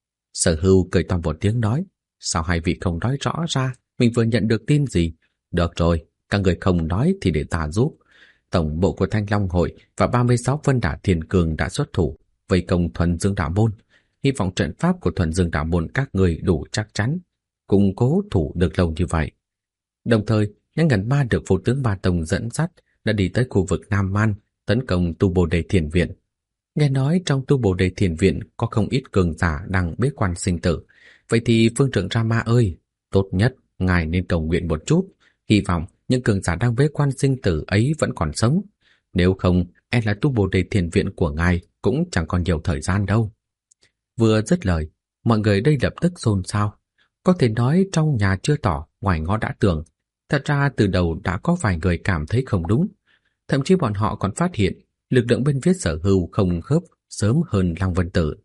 [SPEAKER 1] Sở Hưu cười to một tiếng nói, sao hai vị không nói rõ ra mình vừa nhận được tin gì? Được rồi, các người không nói thì để ta giúp. Tổng bộ của Thanh Long hội và 36 Vân Đả Thiên Cường đã xuất thủ vây công Thuần Dương Đạo Môn. Hy vọng trận pháp của Thuần Dương Đạo Môn các người đủ chắc chắn, củng cố thủ được lâu như vậy. Đồng thời, những ngân ma được vô tướng Ba Tông dẫn dắt đã đi tới khu vực Nam Man tấn công Tu Bồ Đề Thiền Viện. Nghe nói trong Tu Bồ Đề Thiền Viện có không ít cường giả đang bế quan sinh tử. Vậy thì Phương Trượng Rama ơi, tốt nhất ngài nên cầu nguyện một chút, hy vọng những cường giả đang bế quan sinh tử ấy vẫn còn sống. Nếu không, e là Tu Bồ Đề Thiền Viện của ngài cũng chẳng còn nhiều thời gian đâu. Vừa dứt lời, mọi người đây lập tức xôn xao. Có thể nói trong nhà chưa tỏ, ngoài ngõ đã tường. Thật ra từ đầu đã có vài người cảm thấy không đúng. Thậm chí bọn họ còn phát hiện lực lượng bên phía Sở Hưu không khớp sớm hơn Lăng Vân Tử.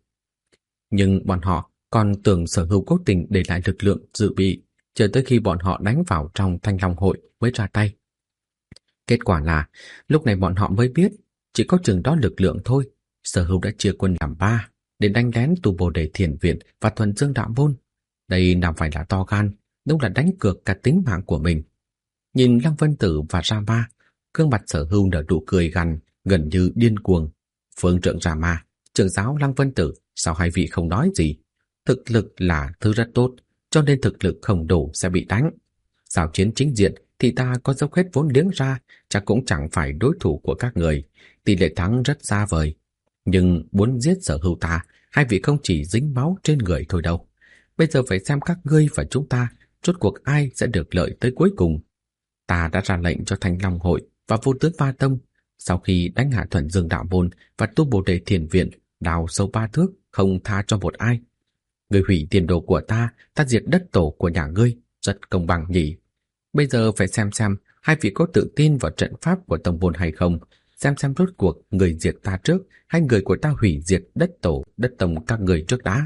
[SPEAKER 1] Nhưng bọn họ còn tưởng Sở Hưu cố tình để lại lực lượng dự bị, chờ tới khi bọn họ đánh vào trong Thanh Long hội mới ra tay. Kết quả là, lúc này bọn họ mới biết, chỉ có chừng đó lực lượng thôi, Sở Hưu đã chia quân làm 3 để đánh lén Tu Bồ Đề Thiền Viện và Thuần Dương Đạo Môn. Đây nào phải là to gan, đúng là đánh cược cả tính mạng của mình. Nhìn Lăng Vân Tử và Rama, gương mặt Sở Hưu nở nụ cười gằn, gần như điên cuồng. Phương Trượng Rama, trưởng giáo Lăng Vân Tử, sao hai vị không nói gì? Thực lực là thứ rất tốt, cho nên thực lực không đủ sẽ bị đánh. Giao chiến chính diện thì ta có dốc hết vốn liếng ra, chắc cũng chẳng phải đối thủ của các người. Tỷ lệ thắng rất xa vời. Nhưng muốn giết Sở Hưu ta, hai vị không chỉ dính máu trên người thôi đâu. Bây giờ phải xem các ngươi và chúng ta rốt cuộc ai sẽ được lợi tới cuối cùng. Ta đã ra lệnh cho Thanh Long hội và Vô Tướng Ba Tông, sau khi đánh hạ Thuần Dương Đạo Môn và Tu Bồ Đề Thiền Viện, đào sâu 3 thước, không tha cho một ai. Ngươi hủy tiền đồ của ta diệt đất tổ của nhà ngươi, rất công bằng nhỉ. Bây giờ phải xem hai vị có tự tin vào trận pháp của tông môn hay không, xem rốt cuộc người diệt ta trước hay người của ta hủy diệt đất tổ, đất tông các người trước đã.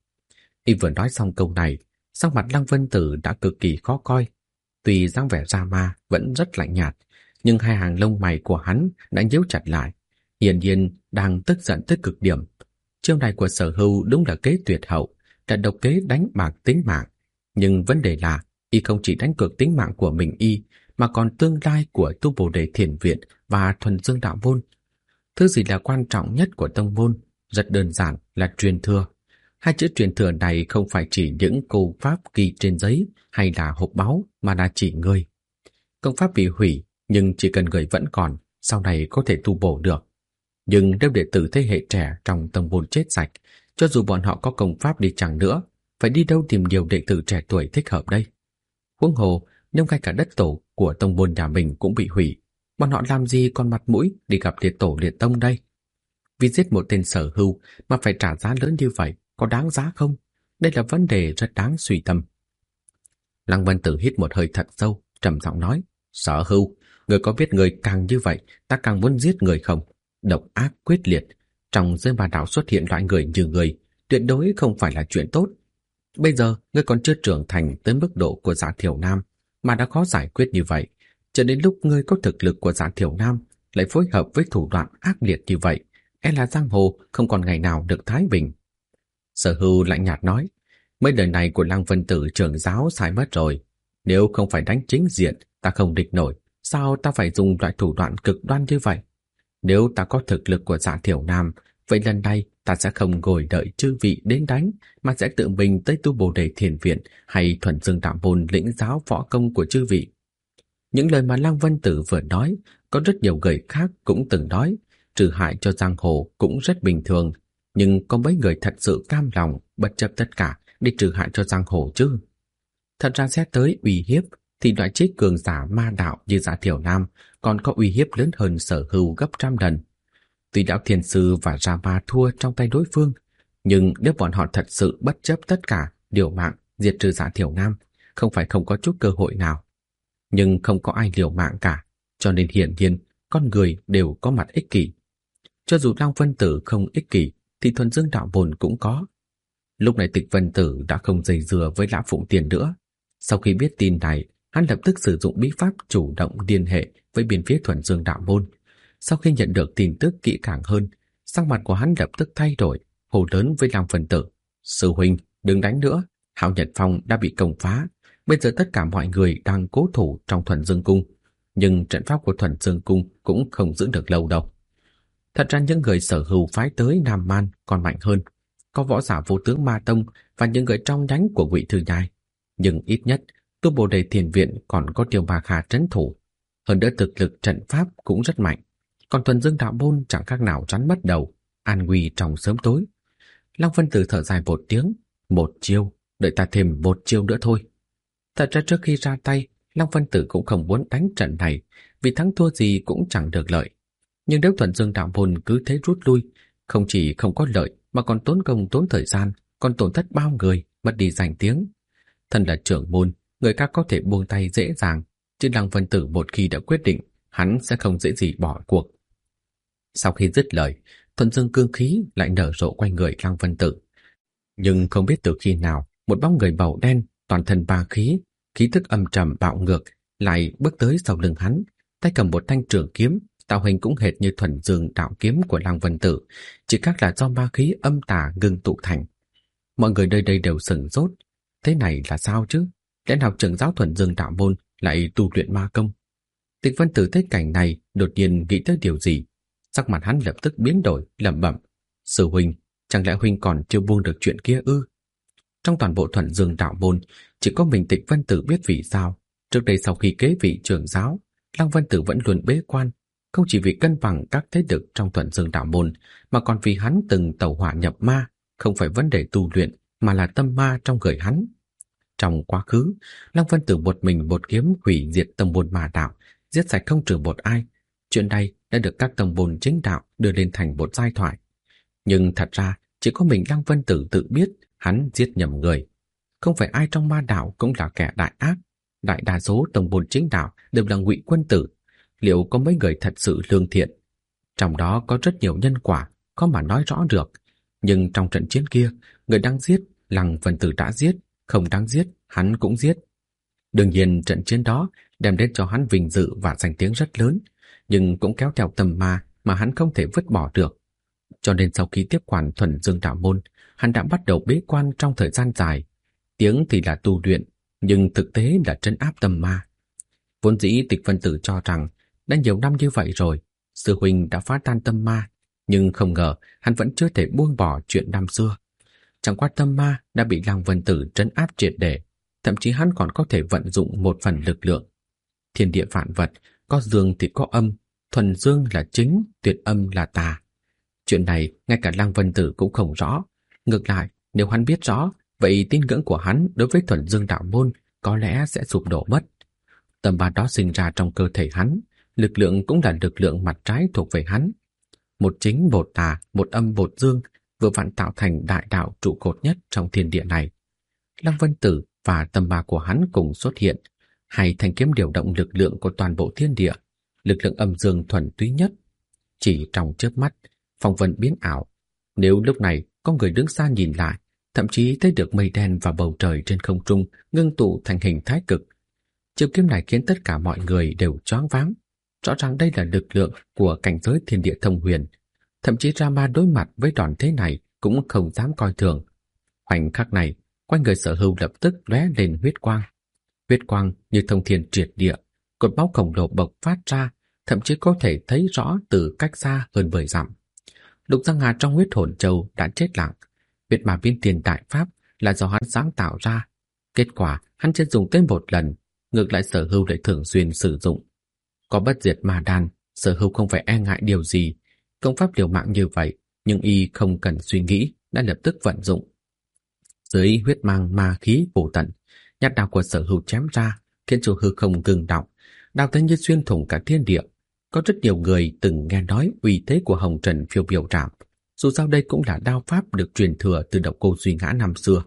[SPEAKER 1] Y vừa nói xong câu này, sắc mặt Lăng Vân Tử đã cực kỳ khó coi. Tuy dáng vẻ Rama vẫn rất lạnh nhạt, nhưng hai hàng lông mày của hắn đã nhíu chặt lại, hiển nhiên đang tức giận tới cực điểm. Chiêu này của Sở Hưu đúng là kế tuyệt hậu, là độc kế đánh bạc tính mạng. Nhưng vấn đề là y không chỉ đánh cược tính mạng của mình y, mà còn tương lai của Tu Bồ Đề Thiền Viện và Thuần Dương Đạo Môn. Thứ gì là quan trọng nhất của tông môn? Rất đơn giản là truyền thừa. Hai chữ truyền thừa này không phải chỉ những câu pháp ghi trên giấy hay là hộp báu, mà là chỉ người. Công pháp bị hủy, nhưng chỉ cần người vẫn còn, sau này có thể tu bổ được. Nhưng nếu đệ tử thế hệ trẻ trong tông môn chết sạch, cho dù bọn họ có công pháp đi chẳng nữa, phải đi đâu tìm nhiều đệ tử trẻ tuổi thích hợp đây? Huống hồ, nếu ngay cả đất tổ của tông môn nhà mình cũng bị hủy, bọn họ làm gì còn mặt mũi đi gặp liệt tổ liệt tông đây? Vì giết một tên Sở Hưu mà phải trả giá lớn như vậy, có đáng giá không? Đây là vấn đề rất đáng suy tâm. Lăng Vân Tử hít một hơi thật sâu, trầm giọng nói, Sở Hưu, người có biết người càng như vậy, ta càng muốn giết người không? Độc ác quyết liệt, trong giới ma đạo xuất hiện loại người như người, tuyệt đối không phải là chuyện tốt. Bây giờ, ngươi còn chưa trưởng thành tới mức độ của Giả Thiểu Nam, mà đã khó giải quyết như vậy. Cho đến lúc ngươi có thực lực của Giả Thiểu Nam, lại phối hợp với thủ đoạn ác liệt như vậy, e là giang hồ không còn ngày nào được thái bình. Sở Hưu lạnh nhạt nói, mấy lời này của Lăng Vân Tử trưởng giáo sai mất rồi. Nếu không phải đánh chính diện, ta không địch nổi, sao ta phải dùng loại thủ đoạn cực đoan như vậy? Nếu ta có thực lực của Dạ Thiểu Nam, vậy lần này ta sẽ không ngồi đợi chư vị đến đánh, mà sẽ tự mình tới Tu Bồ Đề Thiền Viện hay Thuần Dương Đạo Môn lĩnh giáo võ công của chư vị. Những lời mà Lăng Vân Tử vừa nói, có rất nhiều người khác cũng từng nói, trừ hại cho giang hồ cũng rất bình thường, nhưng có mấy người thật sự cam lòng bất chấp tất cả để trừ hại cho giang hồ chứ? Thật ra xét tới uy hiếp thì loại trí cường giả ma đạo như Giả Thiểu Nam còn có uy hiếp lớn hơn Sở Hưu gấp trăm lần. Tuy đạo thiền sư và Ra Ma thua trong tay đối phương, nhưng nếu bọn họ thật sự bất chấp tất cả, liều mạng diệt trừ Giả Thiểu Nam, không phải không có chút cơ hội nào. Nhưng không có ai liều mạng cả, cho nên hiển nhiên con người đều có mặt ích kỷ. Cho dù Lăng Vân Tử không ích kỷ thì Thuần Dương Đạo Môn cũng có. Lúc này Tịch Vân Tử đã không dây dưa với Lã Phụng Tiền nữa. Sau khi biết tin này, hắn lập tức sử dụng bí pháp chủ động liên hệ với bên phía Thuần Dương Đạo Môn. Sau khi nhận được tin tức kỹ càng hơn, sắc mặt của hắn lập tức thay đổi, hô lớn với Lăng Vân Tử: "Sư huynh, đừng đánh nữa, Hạo Nhật Phong đã bị công phá, bây giờ tất cả mọi người đang cố thủ trong Thuần Dương Cung, nhưng trận pháp của Thuần Dương Cung cũng không giữ được lâu đâu." Thật ra những người Sở Hưu phái tới Nam Man còn mạnh hơn, có võ giả Vô Tướng Ma Tông và những người trong nhánh của Ngụy Thư Nhai, nhưng ít nhất Tu Bồ Đề Thiền Viện còn có Tiêu Ma Kha trấn thủ, hơn nữa thực lực trận pháp cũng rất mạnh. Còn Thuần Dương Đạo Môn chẳng khác nào rắn mất đầu, an nguy trong sớm tối. Lăng Vân Tử thở dài một tiếng: "Một chiêu, đợi ta thêm một chiêu nữa thôi." Thật ra trước khi ra tay, Lăng Vân Tử cũng không muốn đánh trận này, vì thắng thua gì cũng chẳng được lợi. Nhưng nếu Thuần Dương Đạo Môn cứ thế rút lui, không chỉ không có lợi mà còn tốn công tốn thời gian, còn tổn thất bao người, mất đi danh tiếng. Thân là trưởng môn, người khác có thể buông tay dễ dàng, chứ Lăng Vân Tử một khi đã quyết định, hắn sẽ không dễ gì bỏ cuộc. Sau khi dứt lời, Thuần Dương cương khí lại nở rộ quanh người Lăng Vân Tử. Nhưng không biết từ khi nào, một bóng người màu đen, toàn thân ba khí, khí tức âm trầm bạo ngược, lại bước tới sau lưng hắn, tay cầm một thanh trường kiếm, tạo hình cũng hệt như Thuần Dương đạo kiếm của Lăng Vân Tử, chỉ khác là do ma khí âm tà ngưng tụ thành. Mọi người nơi đây đều sửng sốt, thế này là sao chứ? Lẽ nào trưởng giáo Thuần Dương đạo môn lại tu luyện ma công? Tịch Vân Tử thấy cảnh này, đột nhiên nghĩ tới điều gì, sắc mặt hắn lập tức biến đổi, lẩm bẩm: "Sư huynh, chẳng lẽ huynh còn chưa buông được chuyện kia ư?" Trong toàn bộ Thuần Dương đạo môn, chỉ có mình Tịch Vân Tử biết vì sao trước đây sau khi kế vị trưởng giáo, Lăng Vân Tử vẫn luôn bế quan, không chỉ vì cân bằng các thế lực trong Thuần Dương đạo môn, mà còn vì hắn từng tẩu hỏa nhập ma, không phải vấn đề tu luyện mà là tâm ma trong người hắn. Trong quá khứ, Lăng Vân Tử một mình một kiếm hủy diệt tông môn ma đạo, giết sạch không trừ một ai. Chuyện này đã được các tông môn chính đạo đưa lên thành một giai thoại. Nhưng thật ra, chỉ có mình Lăng Vân Tử tự biết hắn giết nhầm người. Không phải ai trong ma đạo cũng là kẻ đại ác. Đại đa số tông môn chính đạo đều là ngụy quân tử. Liệu có mấy người thật sự lương thiện? Trong đó có rất nhiều nhân quả, khó mà nói rõ được. Nhưng trong trận chiến kia, người đang giết, Lăng Vân Tử đã giết, không đáng giết, hắn cũng giết. Đương nhiên trận chiến đó đem đến cho hắn vinh dự và danh tiếng rất lớn, nhưng cũng kéo theo tâm ma mà hắn không thể vứt bỏ được. Cho nên sau khi tiếp quản Thuần Dương đạo môn, hắn đã bắt đầu bế quan trong thời gian dài. Tiếng thì là tu luyện, nhưng thực tế là trấn áp tâm ma. Vốn dĩ Tịch Vân Tử cho rằng đã nhiều năm như vậy rồi, sư huynh đã phá tan tâm ma, nhưng không ngờ hắn vẫn chưa thể buông bỏ chuyện năm xưa. Chẳng qua tâm ma đã bị Lăng Vân Tử trấn áp triệt để, thậm chí hắn còn có thể vận dụng một phần lực lượng. Thiên địa vạn vật, có dương thì có âm, thuần dương là chính, tuyệt âm là tà. Chuyện này ngay cả Lăng Vân Tử cũng không rõ. Ngược lại, nếu hắn biết rõ, vậy tín ngưỡng của hắn đối với Thuần Dương đạo môn có lẽ sẽ sụp đổ mất. Tâm ma đó sinh ra trong cơ thể hắn, lực lượng cũng là lực lượng mặt trái thuộc về hắn. Một chính một tà, một âm một dương, vừa vặn tạo thành đại đạo trụ cột nhất trong thiên địa này. Lăng Vân Tử và tâm ma của hắn cùng xuất hiện, hai thanh kiếm điều động lực lượng của toàn bộ thiên địa, lực lượng âm dương thuần túy nhất. Chỉ trong chớp mắt, phong vân biến ảo. Nếu lúc này có người đứng xa nhìn lại, thậm chí thấy được mây đen và bầu trời trên không trung ngưng tụ thành hình thái cực. Chiêu kiếm này khiến tất cả mọi người đều choáng váng. Rõ ràng đây là lực lượng của cảnh giới thiên địa thông huyền. Thậm chí Rama đối mặt với đòn thế này cũng không dám coi thường. Khoảnh khắc này, quanh người Sở Hưu lập tức lóe lên huyết quang. Huyết quang như thông thiên triệt địa, cột máu khổng lồ bộc phát ra, thậm chí có thể thấy rõ từ cách xa hơn 10 dặm. Lục Giang Hà trong huyết hồn châu đã chết lặng. Huyết Ma Biến Tiền đại pháp là do hắn sáng tạo ra. Kết quả hắn chỉ dùng tới một lần, ngược lại Sở Hưu lại thường xuyên sử dụng. Có bất diệt ma đan, Sở Hưu không phải e ngại điều gì. Công pháp liều mạng như vậy, nhưng y không cần suy nghĩ, đã lập tức vận dụng. Dưới huyết mang ma khí vô tận, nhát đao của Sở Hưu chém ra, khiến cho hư không ngừng động, đao tới như xuyên thủng cả thiên địa. Có rất nhiều người từng nghe nói uy thế của Hồng Trần Phiêu Miểu Trảm, dù sao đây cũng là đao pháp được truyền thừa từ Độc Cô Duy Ngã năm xưa.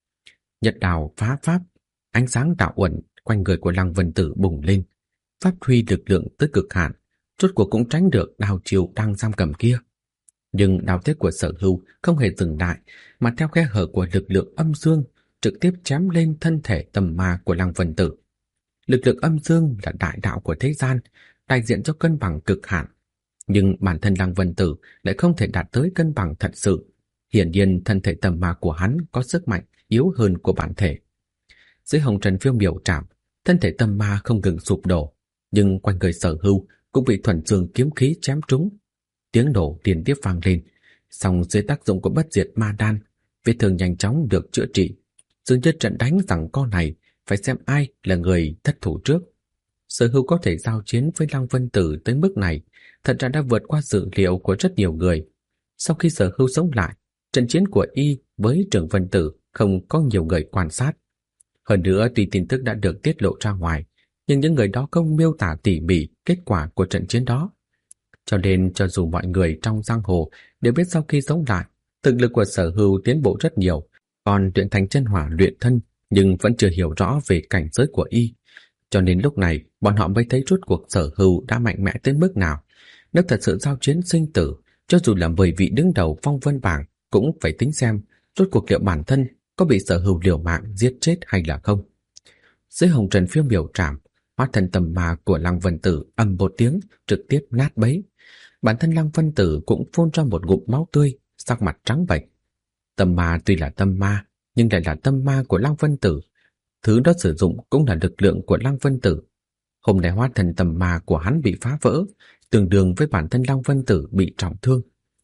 [SPEAKER 1] Nhật đao phá pháp, ánh sáng đạo uẩn quanh người của Lăng Vân Tử bùng lên, phát huy lực lượng tới cực hạn, rốt cuộc cũng tránh được đao chiêu đang giam cầm kia. Nhưng đao thế của Sở Hưu không hề dừng lại, mà theo khe hở của lực lượng âm dương trực tiếp chém lên thân thể tầm ma của Lăng Vân Tử. Lực lượng âm dương là đại đạo của thế gian, đại diện cho cân bằng cực hạn, nhưng bản thân Lăng Vân Tử lại không thể đạt tới cân bằng thật sự. Hiển nhiên thân thể tầm ma của hắn có sức mạnh yếu hơn của bản thể. Dưới Hồng Trần Phiêu Miểu Trảm, thân thể tầm ma không ngừng sụp đổ, nhưng quanh người Sở Hưu cũng bị thuần dương kiếm khí chém trúng. Tiếng nổ liên tiếp vang lên, song dưới tác dụng của bất diệt ma đan, vết thương nhanh chóng được chữa trị. Dường như trận đánh giằng co này phải xem ai là người thất thủ trước. Sở Hưu có thể giao chiến với Lăng Vân Tử tới mức này, thật ra đã vượt qua dự liệu của rất nhiều người. Sau khi Sở Hưu sống lại, trận chiến của y với Trường Vân Tử không có nhiều người quan sát. Hơn nữa, tuy tin tức đã được tiết lộ ra ngoài, nhưng những người đó không miêu tả tỉ mỉ kết quả của trận chiến đó. Cho nên cho dù mọi người trong giang hồ đều biết sau khi sống lại, thực lực của Sở Hưu tiến bộ rất nhiều, còn luyện thành chân hỏa luyện thân nhưng vẫn chưa hiểu rõ về cảnh giới của y. Cho nên lúc này bọn họ mới thấy rốt cuộc Sở Hưu đã mạnh mẽ tới mức nào. Nếu thật sự giao chiến sinh tử, cho dù là 10 vị đứng đầu phong vân bảng cũng phải tính xem rốt cuộc liệu bản thân có bị Sở Hưu liều mạng giết chết hay là không. Dưới Hồng Trần Phiêu Miểu Trảm, hóa thân tầm ma của Lăng Vân Tử ầm một tiếng trực tiếp nát bấy. Bản thân Lăng Vân Tử cũng phun ra một ngụm máu tươi, sắc mặt trắng bệch. Tâm ma tuy là tâm ma, nhưng lại là tâm ma của Lăng Vân Tử. Thứ đó sử dụng cũng là lực lượng của Lăng Vân Tử. Hôm nay hóa thân tầm ma của hắn bị phá vỡ, tương đương với bản thân Lăng Vân Tử bị trọng thương.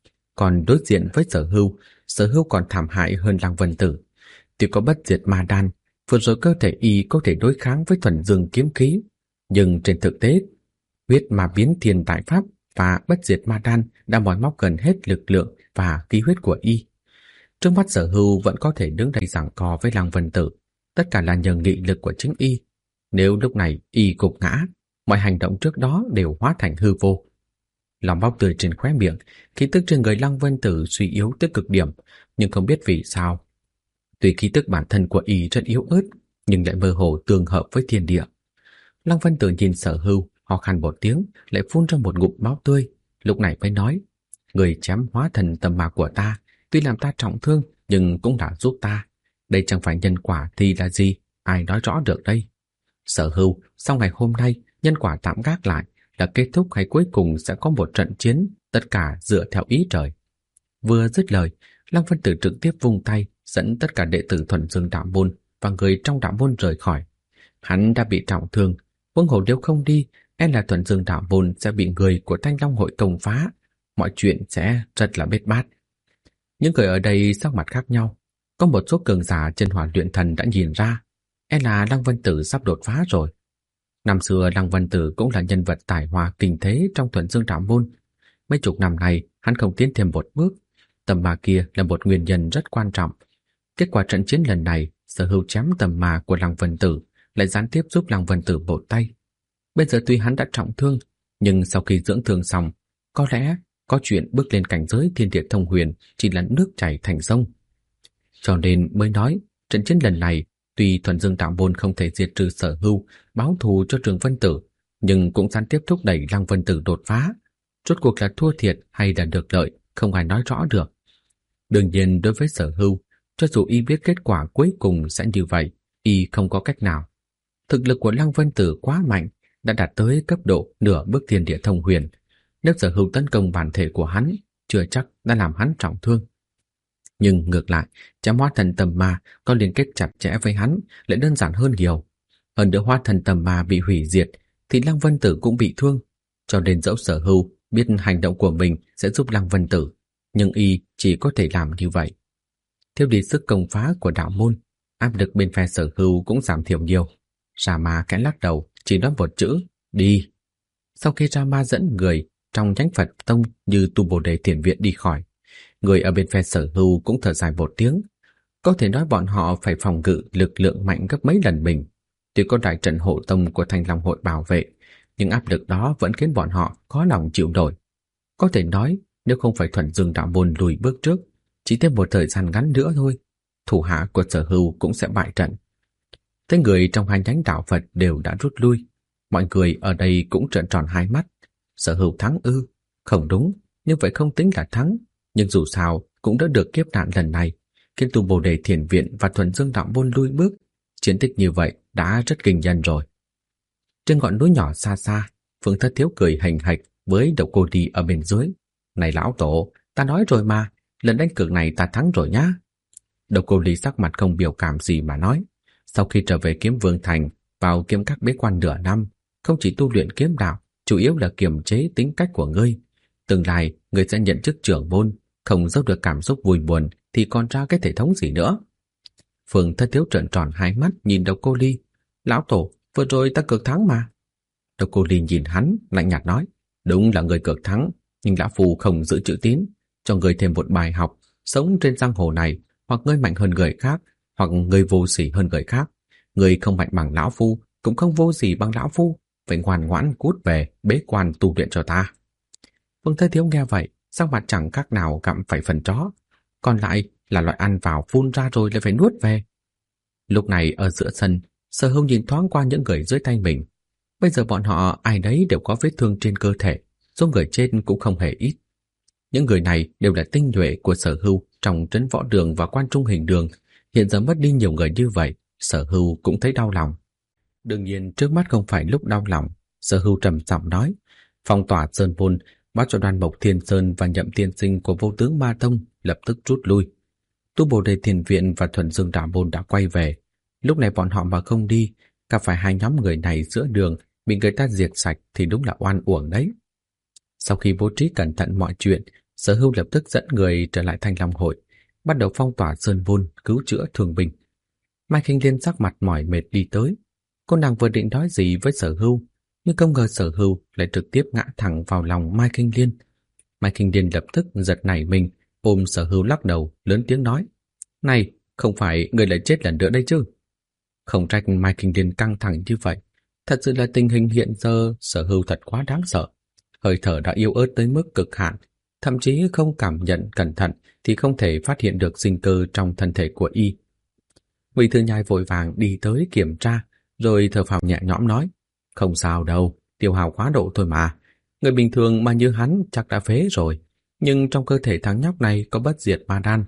[SPEAKER 1] Còn đối diện với Sở Hưu còn thảm hại hơn Lăng Vân Tử. Tuy có bất diệt ma đan, vừa rồi cơ thể y có thể đối kháng với thuần dương kiếm khí, nhưng trên thực tế, huyết ma biến thiên đại pháp và bất diệt ma đan đã mòn móc gần hết lực lượng và khí huyết của y. Trước mắt Sở Hưu vẫn có thể đứng đây giằng co với Lăng Vân Tử, tất cả là nhờ nghị lực của chính y. Nếu lúc này y gục ngã, mọi hành động trước đó đều hóa thành hư vô. Lòng máu tươi trên khóe miệng, khí tức trên người Lăng Vân Tử suy yếu tới cực điểm, nhưng không biết vì sao. Tuy khí tức bản thân của y rất yếu ớt, nhưng lại mơ hồ tương hợp với thiên địa. Lăng Vân Tử nhìn Sở Hưu, ho khan một tiếng, lại phun ra một ngụm máu tươi, lúc này mới nói: "Người chém hóa thần tầm ma của ta, tuy làm ta trọng thương, nhưng cũng đã giúp ta. Đây chẳng phải nhân quả thì là gì, ai nói rõ được đây. Sở Hưu, sau ngày hôm nay, nhân quả tạm gác lại, là kết thúc hay cuối cùng sẽ có một trận chiến, tất cả dựa theo ý trời." Vừa dứt lời, Lăng Vân Tử trực tiếp vung tay, dẫn tất cả đệ tử Thuần Dương Đạo môn và người trong đạo môn rời khỏi. Hắn đã bị trọng thương, huống hồ nếu không đi, e là Thuần Dương Đạo môn sẽ bị người của Thanh Long hội công phá, mọi chuyện sẽ rất là bết bát. Những người ở đây sắc mặt khác nhau, có một số cường giả chân hỏa luyện thần đã nhìn ra, e là Lăng Vân Tử sắp đột phá rồi. Năm xưa Lăng Vân Tử cũng là nhân vật tài hoa kinh thế trong Thuần Dương Đạo môn. Mấy chục năm nay hắn không tiến thêm một bước, tầm ma kia là một nguyên nhân rất quan trọng. Kết quả trận chiến lần này, Sở Hưu chém tầm ma của Lăng Vân Tử, lại gián tiếp giúp Lăng Vân Tử bổ tay. Bây giờ tuy hắn đã trọng thương, nhưng sau khi dưỡng thương xong, có lẽ có chuyện bước lên cảnh giới thiên địa thông huyền chỉ là nước chảy thành sông. Cho nên mới nói, trận chiến lần này, tuy Thuần Dương Đạo môn không thể diệt trừ Sở Hưu, báo thù cho Trường Vân Tử, nhưng cũng gián tiếp thúc đẩy Lăng Vân Tử đột phá. Rốt cuộc là thua thiệt hay là được lợi, không ai nói rõ được. Đương nhiên đối với Sở Hưu, cho dù y biết kết quả cuối cùng sẽ như vậy, y không có cách nào. Thực lực của Lăng Vân Tử quá mạnh, đã đạt tới cấp độ nửa bước thiên địa thông huyền. Nếu Sở Hưu tấn công bản thể của hắn, chưa chắc đã làm hắn trọng thương. Nhưng ngược lại, chém hóa thần tầm ma có liên kết chặt chẽ với hắn lại đơn giản hơn nhiều. Hơn nữa hóa thần tầm ma bị hủy diệt, thì Lăng Vân Tử cũng bị thương. Cho nên dẫu Sở Hưu biết hành động của mình sẽ giúp Lăng Vân Tử, nhưng y chỉ có thể làm như vậy. Thiếu đi sức công phá của đạo môn, áp lực bên phe Sở Hưu cũng giảm thiểu nhiều. Rama khẽ lắc đầu, chỉ nói một chữ, đi. Sau khi Rama dẫn người trong nhánh Phật tông như Tu Bồ Đề Thiền Viện đi khỏi, người ở bên phe Sở Hưu cũng thở dài một tiếng. Có thể nói bọn họ phải phòng ngự lực lượng mạnh gấp mấy lần mình. Tuy có đại trận hộ tông của Thanh Long hội bảo vệ, nhưng áp lực đó vẫn khiến bọn họ khó lòng chịu nổi. Có thể nói, nếu không phải Thuần Dương đạo môn lùi bước trước, chỉ thêm một thời gian ngắn nữa thôi, thủ hạ của Sở Hưu cũng sẽ bại trận. Thế người trong hai nhánh đạo Phật đều đã rút lui, mọi người ở đây cũng trợn tròn hai mắt. Sở Hưu thắng ư? Không đúng, như vậy không tính là thắng, nhưng dù sao cũng đã được kiếp nạn lần này, khiến Tu Bồ Đề Thiền Viện và Thuần Dương đạo môn lui bước. Chiến tích như vậy đã rất kinh nhân rồi. Trên ngọn núi nhỏ xa xa, Phương Thất Thiếu cười hành hạch với Độc Cô Đi ở bên dưới. Này lão tổ, ta nói rồi mà, lần đánh cược này ta thắng rồi nhá. Độc Cô Đi sắc mặt không biểu cảm gì mà nói. Sau khi trở về Kiếm Vương Thành, vào kiếm các bế quan nửa năm, không chỉ tu luyện kiếm đạo, chủ yếu là kiềm chế tính cách của ngươi. Tương lai, ngươi sẽ nhận chức trưởng môn, không giấu được cảm xúc vui buồn thì còn ra cái thể thống gì nữa. Phương Thất Thiếu trợn tròn hai mắt nhìn Độc Cô Ly. Lão tổ, vừa rồi ta cược thắng mà. Độc Cô Ly nhìn hắn, lạnh nhạt nói. Đúng là người cược thắng, nhưng lão phu không giữ chữ tín, cho người thêm một bài học. Sống trên giang hồ này, hoặc ngươi mạnh hơn người khác, hoặc ngươi vô sỉ hơn người khác. Ngươi không mạnh bằng lão phu, cũng không vô sỉ bằng lão phu, phải ngoan ngoãn cút về bế quan tu luyện cho ta. Phương Thất Thiếu nghe vậy, sắc mặt chẳng khác nào gặm phải phần chó, còn lại là loại ăn vào phun ra rồi lại phải nuốt về. Lúc này ở giữa sân, Sở Hưu nhìn thoáng qua những người dưới tay mình. Bây giờ bọn họ ai đấy đều có vết thương trên cơ thể, số người trên cũng không hề ít. Những người này đều là tinh nhuệ của Sở Hưu trong trấn võ đường và quan trung hình đường. Hiện giờ mất đi nhiều người như vậy, Sở Hưu cũng thấy đau lòng. Đương nhiên trước mắt không phải lúc đau lòng. Sở Hưu trầm giọng nói, phong tỏa sơn môn, báo cho Đoan Mộc Thiên Sơn và Nhậm tiên sinh của Vô Tướng Ma Tông lập tức rút lui. Tu Bồ Đề Thiền Viện và Thuần Dương đạo môn đã quay về. Lúc này bọn họ mà không đi, gặp phải hai nhóm người này giữa đường bị người ta diệt sạch thì đúng là oan uổng đấy. Sau khi bố trí cẩn thận mọi chuyện, Sở Hưu lập tức dẫn người trở lại Thanh Long hội, bắt đầu phong tỏa sơn môn, cứu chữa thương binh. Mai Khinh Liên sắc mặt mỏi mệt đi tới. Cô nàng vừa định nói gì với Sở Hưu, nhưng không ngờ Sở Hưu lại trực tiếp ngã thẳng vào lòng Mai Khinh Liên. Mai Khinh Liên lập tức giật nảy mình, ôm Sở Hưu lắc đầu, lớn tiếng nói: "Này, không phải người lại chết lần nữa đây chứ?" Không trách Mai Khinh Liên căng thẳng như vậy. Thật sự là tình hình hiện giờ Sở Hưu thật quá đáng sợ. Hơi thở đã yếu ớt tới mức cực hạn, thậm chí không cảm nhận cẩn thận thì không thể phát hiện được sinh cơ trong thân thể của y. Ngụy Thư Nhai vội vàng đi tới kiểm tra, rồi thở phào nhẹ nhõm nói: "Không sao đâu, tiêu hao quá độ thôi mà. Người bình thường mà như hắn chắc đã phế rồi, nhưng trong cơ thể thằng nhóc này có bất diệt ma đan.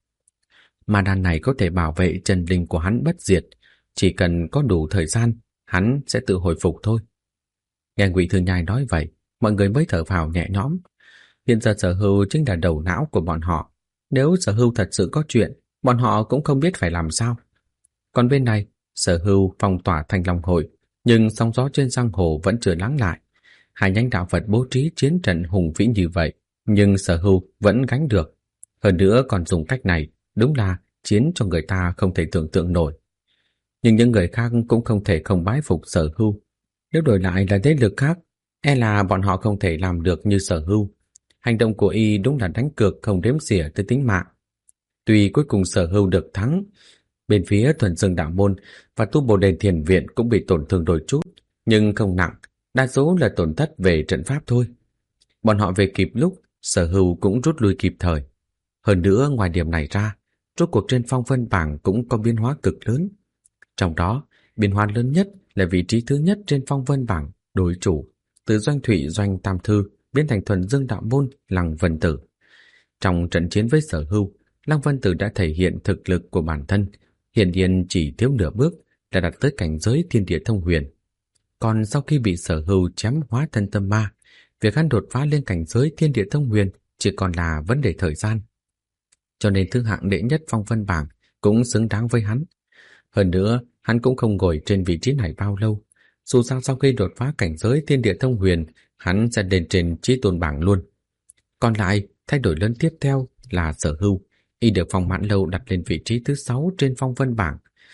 [SPEAKER 1] Ma đan này có thể bảo vệ chân linh của hắn bất diệt, chỉ cần có đủ thời gian, hắn sẽ tự hồi phục thôi." Nghe Ngụy Thư Nhai nói vậy, mọi người mới thở phào nhẹ nhõm. Hiện giờ Sở Hưu chính là đầu não của bọn họ. Nếu Sở Hưu thật sự có chuyện, bọn họ cũng không biết phải làm sao. Còn bên này, Sở Hưu phong tỏa Thanh Long hội, nhưng sóng gió trên giang hồ vẫn chưa lắng lại. Hai nhánh đạo Phật bố trí chiến trận hùng vĩ như vậy, nhưng Sở Hưu vẫn gánh được. Hơn nữa còn dùng cách này, đúng là chiến cho người ta không thể tưởng tượng nổi. Nhưng những người khác cũng không thể không bái phục Sở Hưu. Nếu đổi lại là thế lực khác, e là bọn họ không thể làm được như Sở Hưu. Hành động của y đúng là đánh cược không đếm xỉa tới tính mạng. Tuy cuối cùng Sở Hưu được thắng, bên phía Thuần Dương đạo môn và Tu Bồ Đề Thiền Viện cũng bị tổn thương đôi chút, nhưng không nặng, đa số là tổn thất về trận pháp thôi. Bọn họ về kịp lúc, Sở Hưu cũng rút lui kịp thời. Hơn nữa, ngoài điểm này ra, rốt cuộc trên phong vân bảng cũng có biến hóa cực lớn. Trong đó, biến hóa lớn nhất là vị trí thứ nhất trên phong vân bảng đối chủ, từ Doanh Thụy Doanh Tam Thư biến thành Thuần Dương đạo môn Lăng Vân Tử. Trong trận chiến với Sở Hưu, Lăng Vân Tử đã thể hiện thực lực của bản thân, hiển nhiên chỉ thiếu nửa bước đã đạt tới cảnh giới thiên địa thông huyền. Còn sau khi bị Sở Hưu chém hóa thân tâm ma, việc hắn đột phá lên cảnh giới thiên địa thông huyền chỉ còn là vấn đề thời gian. Cho nên thứ hạng đệ nhất phong vân bảng cũng xứng đáng với hắn. Hơn nữa, hắn cũng không ngồi trên vị trí này bao lâu. Dù sao sau khi đột phá cảnh giới thiên địa thông huyền, hắn sẽ lên trên chí tôn bảng luôn. Còn lại, thay đổi lớn tiếp theo là Sở Hưu. Y được Phong Mãn Lâu đặt lên vị trí thứ 6 trên phong vân bảng.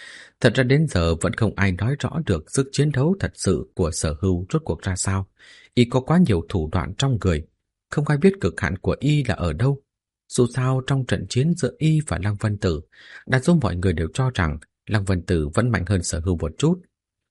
[SPEAKER 1] Thật ra đến giờ vẫn không ai nói rõ được sức chiến đấu thật sự của Sở Hưu rốt cuộc ra sao. Y có quá nhiều thủ đoạn trong người, không ai biết cực hạn của Y là ở đâu. Dù sao trong trận chiến giữa Y và Lăng Vân Tử, đa số mọi người đều cho rằng Lăng Vân Tử vẫn mạnh hơn Sở Hưu một chút.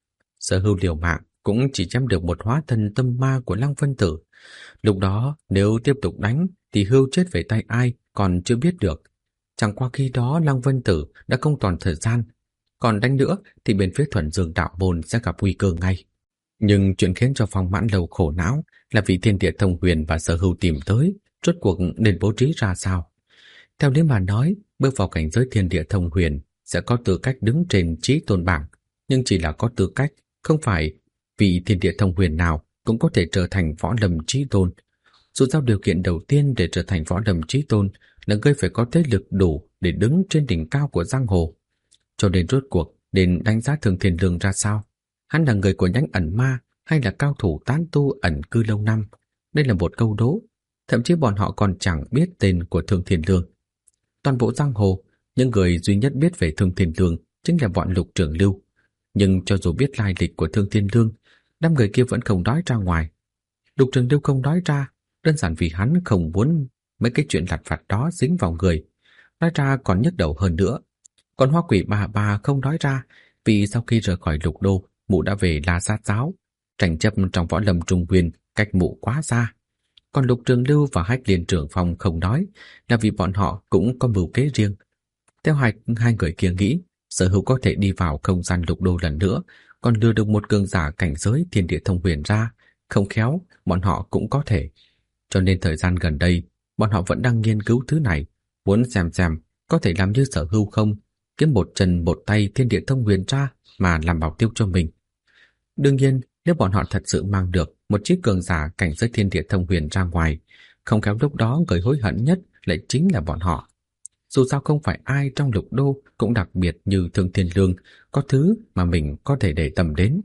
[SPEAKER 1] Sở Hưu liều mạng cũng chỉ chém được một hóa thân tâm ma của Lăng Vân Tử. Lúc đó nếu tiếp tục đánh thì Hưu chết về tay ai còn chưa biết được. Chẳng qua khi đó Lăng Vân Tử đã không còn thời gian, còn đánh nữa thì bên phía Thuần Dương đạo môn sẽ gặp nguy cơ ngay. Nhưng chuyện khiến cho Phong Mãn Lâu khổ não là vì Thiên Địa Thông Huyền và Sở Hưu tìm tới, rốt cuộc nên bố trí ra sao. Theo lý mà nói, bước vào cảnh giới Thiên Địa Thông Huyền sẽ có tư cách đứng trên chí tôn bảng, nhưng chỉ là có tư cách, không phải vì Thiên Địa Thông Huyền nào cũng có thể trở thành võ lâm chí tôn. Dù sao điều kiện đầu tiên để trở thành võ lâm chí tôn là ngươi phải có thế lực đủ để đứng trên đỉnh cao của giang hồ. Cho nên rốt cuộc nên đánh giá Thường Thiên Lương ra sao? Hắn là người của nhánh ẩn ma hay là cao thủ tán tu ẩn cư lâu năm? Đây là một câu đố. Thậm chí bọn họ còn chẳng biết tên của Thường Thiên Lương. Toàn bộ giang hồ, những người duy nhất biết về Thường Thiên Lương chính là bọn Lục Trường Lưu. Nhưng cho dù biết lai lịch của Thường Thiên Lương, đám người kia vẫn không nói ra ngoài. Lục Trường Lưu không nói ra, đơn giản vì hắn không muốn mấy cái chuyện lặt vặt đó dính vào người. Nói ra còn nhức đầu hơn nữa. Còn Hoa Quỷ bà không nói ra vì sau khi rời khỏi Lục Đô, mụ đã về La Sát giáo. Tranh chấp trong võ lâm Trung Nguyên cách mụ quá xa. Còn Lục Trường Lưu và Hách Liên Trưởng Phong không nói là vì bọn họ cũng có mưu kế riêng. Theo hai người kia nghĩ, Sở Hữu có thể đi vào không gian Lục Đô lần nữa, còn lừa được một cường giả cảnh giới Thiên Địa Thông Huyền ra, không khéo bọn họ cũng có thể. Cho nên thời gian gần đây, bọn họ vẫn đang nghiên cứu thứ này, muốn xem có thể làm như Sở Hữu không, kiếm một chân một tay Thiên Địa Thông Huyền ra mà làm bảo tiêu cho mình. Đương nhiên, nếu bọn họ thật sự mang được một chiếc cường giả cảnh giới Thiên Địa Thông Huyền ra ngoài, không khéo lúc đó người hối hận nhất lại chính là bọn họ. Dù sao không phải ai trong Lục Đô cũng đặc biệt như Thường Thiên Lương có thứ mà mình có thể để tâm đến.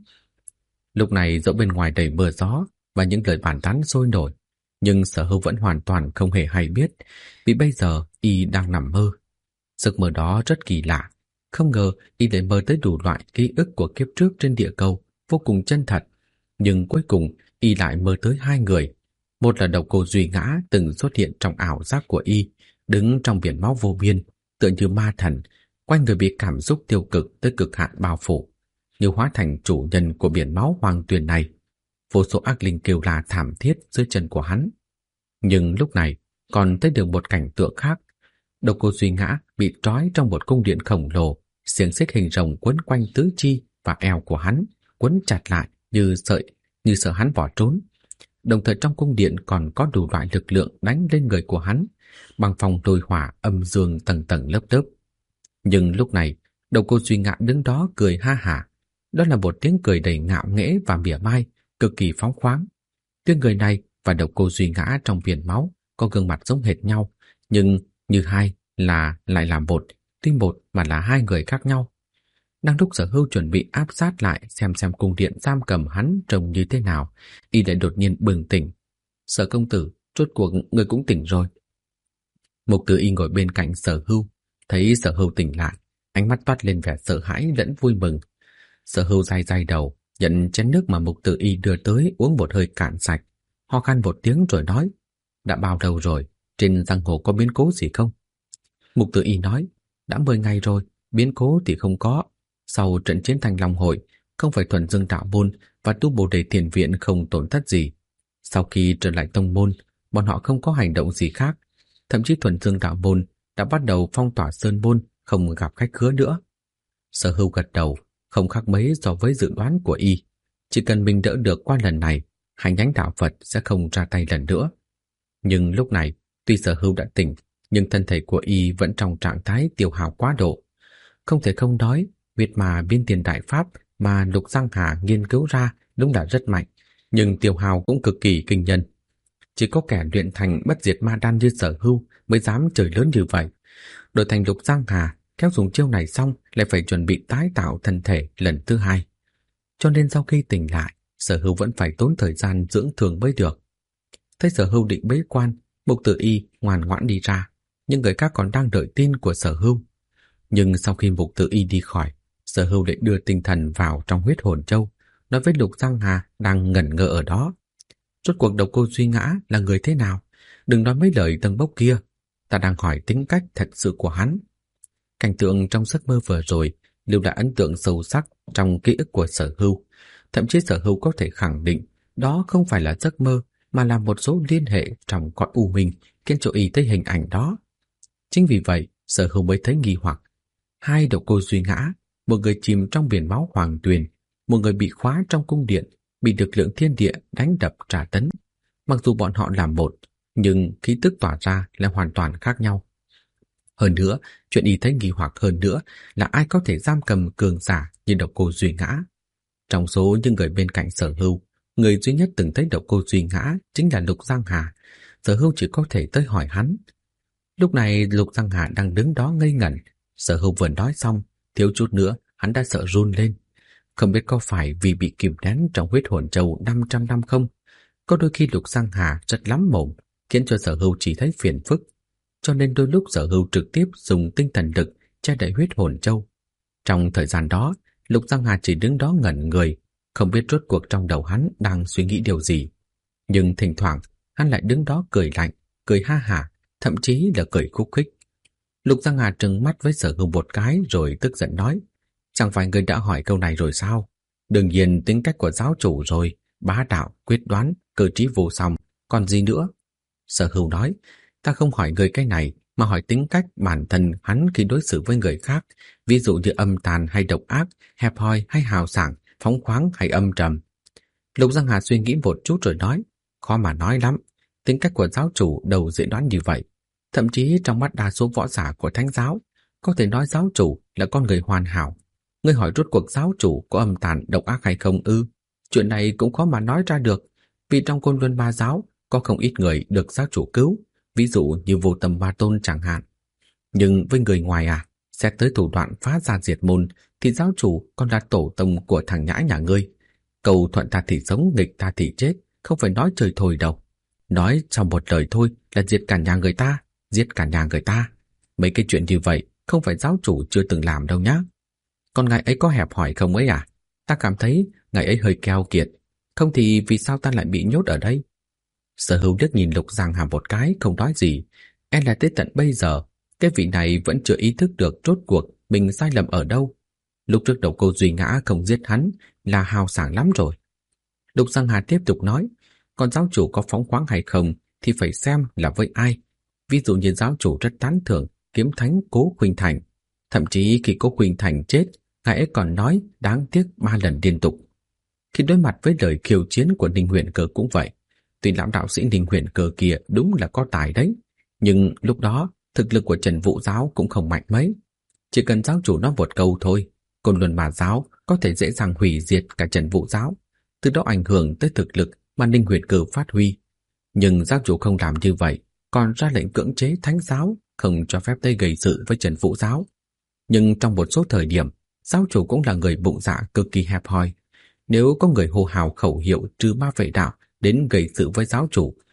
[SPEAKER 1] Lúc này dẫu bên ngoài đầy mưa gió và những lời bàn tán sôi nổi, nhưng Sở Hữu vẫn hoàn toàn không hề hay biết, vì bây giờ y đang nằm mơ. Giấc mơ đó rất kỳ lạ, không ngờ y lại mơ tới đủ loại ký ức của kiếp trước trên địa cầu, vô cùng chân thật. Nhưng cuối cùng y lại mơ tới hai người. Một là Độc Cô Duy Ngã từng xuất hiện trong ảo giác của y, đứng trong biển máu vô biên, tựa như ma thần, quanh người bị cảm xúc tiêu cực tới cực hạn bao phủ, như hóa thành chủ nhân của biển máu hoang tuyền này. Vô số ác linh kêu la thảm thiết dưới chân của hắn. Nhưng lúc này còn thấy được một cảnh tượng khác. Độc Cô Duy Ngã bị trói trong một cung điện khổng lồ, xiềng xích hình rồng quấn quanh tứ chi và eo của hắn, quấn chặt lại như sợ hắn bỏ trốn. Đồng thời trong cung điện còn có đủ loại lực lượng đánh lên người của hắn, bằng phòng lôi hỏa âm dương tầng tầng lớp lớp. Nhưng lúc này, Độc Cô Duy Ngã đứng đó cười ha hả. Đó là một tiếng cười đầy ngạo nghễ và mỉa mai, cực kỳ phóng khoáng. Tiếng người này và Độc Cô Duy Ngã trong biển máu có gương mặt giống hệt nhau, nhưng như hai là lại là một, tuy một mà là hai người khác nhau. Đang lúc Sở Hữu chuẩn bị áp sát lại xem cung điện giam cầm hắn trông như thế nào, y lại đột nhiên bừng tỉnh. Sở công tử, rốt cuộc người cũng tỉnh rồi. Mục Tử Y ngồi bên cạnh Sở Hữu, thấy Sở Hữu tỉnh lại, ánh mắt toát lên vẻ sợ hãi lẫn vui mừng. Sở Hữu day đầu, nhận chén nước mà Mục Tử Y đưa tới uống một hơi cạn sạch, ho khan một tiếng rồi nói: đã bao lâu rồi, trên giang hồ có biến cố gì không? Mục Tử Y nói: đã 10 ngày rồi, biến cố thì không có. Sau trận chiến Thanh Long hội, không phải Thuần Dương đạo môn và Tu Bồ Đề Thiền viện không tổn thất gì. Sau khi trở lại tông môn, bọn họ không có hành động gì khác. Thậm chí Thuần Dương đạo môn đã bắt đầu phong tỏa sơn môn, không gặp khách khứa nữa. Sở Hữu gật đầu, không khác mấy so với dự đoán của y. Chỉ cần mình đỡ được qua lần này, hành nhánh đạo Phật sẽ không ra tay lần nữa. Nhưng lúc này, tuy Sở Hữu đã tỉnh, nhưng thân thể của y vẫn trong trạng thái tiêu hao quá độ. Không thể không nói, Việt mà biên tiền đại pháp mà Lục Giang Hà nghiên cứu ra đúng là rất mạnh, nhưng tiêu hao cũng cực kỳ kinh nhân. Chỉ có kẻ luyện thành bất diệt ma đan như Sở Hữu mới dám trời lớn như vậy. Đổi thành Lục Giang Hà, kéo dùng chiêu này xong lại phải chuẩn bị tái tạo thân thể lần thứ hai. Cho nên sau khi tỉnh lại, Sở Hữu vẫn phải tốn thời gian dưỡng thương mới được. Thấy Sở Hữu định bế quan, Mục Tử Y ngoan ngoãn đi ra, nhưng người khác còn đang đợi tin của Sở Hữu. Nhưng sau khi Mục Tử Y đi khỏi, Sở Hưu lại đưa tinh thần vào trong huyết hồn châu, nói với Lục Giang Hà đang ngẩn ngơ ở đó. Rốt cuộc Độc Cô Duy Ngã là người thế nào? Đừng nói mấy lời tâng bốc kia. Ta đang hỏi tính cách thật sự của hắn. Cảnh tượng trong giấc mơ vừa rồi lưu lại ấn tượng sâu sắc trong ký ức của Sở Hưu. Thậm chí Sở Hưu có thể khẳng định đó không phải là giấc mơ, mà là một số liên hệ trong cõi u minh khiến cho y thấy hình ảnh đó. Chính vì vậy, Sở Hưu mới thấy nghi hoặc. Hai Độc Cô Duy Ngã, một người chìm trong biển máu hoàng tuyền, một người bị khóa trong cung điện, bị lực lượng thiên địa đánh đập trả tấn. Mặc dù bọn họ làm một, nhưng khí tức tỏa ra là hoàn toàn khác nhau. Hơn nữa, chuyện y thấy nghi hoặc hơn nữa là ai có thể giam cầm cường giả như Độc Cô Duy Ngã. Trong số những người bên cạnh Sở Hưu, người duy nhất từng thấy Độc Cô Duy Ngã chính là Lục Giang Hà. Sở Hưu chỉ có thể tới hỏi hắn. Lúc này Lục Giang Hà đang đứng đó ngây ngẩn. Sở Hưu vừa nói xong, thiếu chút nữa hắn đã sợ run lên. Không biết có phải vì bị kìm nén trong huyết hồn châu 500 năm không? Có đôi khi Lục Giang Hà rất lắm mồm, khiến cho Sở Hưu chỉ thấy phiền phức. Cho nên đôi lúc Sở Hưu trực tiếp dùng tinh thần lực che đậy huyết hồn châu. Trong thời gian đó, Lục Giang Hà chỉ đứng đó ngẩn người, không biết rốt cuộc trong đầu hắn đang suy nghĩ điều gì. Nhưng thỉnh thoảng, hắn lại đứng đó cười lạnh, cười ha hả, thậm chí là cười khúc khích. Lục Giang Hà trừng mắt với Sở Hưu một cái rồi tức giận nói: chẳng phải ngươi đã hỏi câu này rồi sao? Đương nhiên tính cách của giáo chủ rồi, bá đạo, quyết đoán, cơ trí vô song, còn gì nữa? Sở Hưu nói: ta không hỏi ngươi cái này, mà hỏi tính cách bản thân hắn khi đối xử với người khác, ví dụ như âm tàn hay độc ác, hẹp hòi hay hào sảng, phóng khoáng hay âm trầm. Lục Giang Hà suy nghĩ một chút rồi nói: khó mà nói lắm, tính cách của giáo chủ đâu dễ đoán như vậy. Thậm chí trong mắt đa số võ giả của thánh giáo, có thể nói giáo chủ là con người hoàn hảo. Ngươi hỏi rốt cuộc giáo chủ có âm tàn độc ác hay không ư? Chuyện này cũng khó mà nói ra được, vì trong Côn Luân Ba giáo có không ít người được giáo chủ cứu, ví dụ như Vô Tâm Ba Tôn chẳng hạn. Nhưng với người ngoài xét tới thủ đoạn phá gia diệt môn, thì giáo chủ còn là tổ tông của thằng nhãi nhà ngươi. Cầu thuận ta thì sống, nghịch ta thì chết, không phải nói chơi thôi đâu. Nói trong một lời thôi là diệt cả nhà người ta, giết cả nhà người ta. Mấy cái chuyện như vậy không phải giáo chủ chưa từng làm đâu nhá. Còn ngài ấy có hẹp hòi không ấy à? Ta cảm thấy ngài ấy hơi keo kiệt, không thì vì sao ta lại bị nhốt ở đây? Sở Hưu liếc nhìn Lục Giang Hà một cái, không nói gì. E là tới tận bây giờ, cái vị này vẫn chưa ý thức được rốt cuộc mình sai lầm ở đâu. Lúc trước Độc Cô Duy Ngã không giết hắn là hào sảng lắm rồi. Lục Giang Hà tiếp tục nói: còn giáo chủ có phóng khoáng hay không thì phải xem là với ai. Ví dụ như giáo chủ rất tán thưởng kiếm thánh Cố Khuynh Thành. Thậm chí khi Cố Khuynh Thành chết, ngài ấy còn nói đáng tiếc 3 lần liên tục. Khi đối mặt với lời khiêu chiến của Ninh Huyền Cơ cũng vậy. Tuy lão đạo sĩ Ninh Huyền Cơ kia đúng là có tài đấy, nhưng lúc đó thực lực của Trần Vũ giáo cũng không mạnh mấy. Chỉ cần giáo chủ nói một câu thôi, Côn Luân Bà giáo có thể dễ dàng hủy diệt cả Trần Vũ giáo, từ đó ảnh hưởng tới thực lực mà Ninh Huyền Cơ phát huy. Nhưng giáo chủ không làm như vậy, còn ra lệnh cưỡng chế Thánh giáo không cho phép tới gây sự với Trần Vũ giáo. Nhưng trong một số thời điểm, giáo chủ cũng là người bụng dạ cực kỳ hẹp hòi. Nếu có người hô hào khẩu hiệu trừ ma vệ đạo đến gây sự với giáo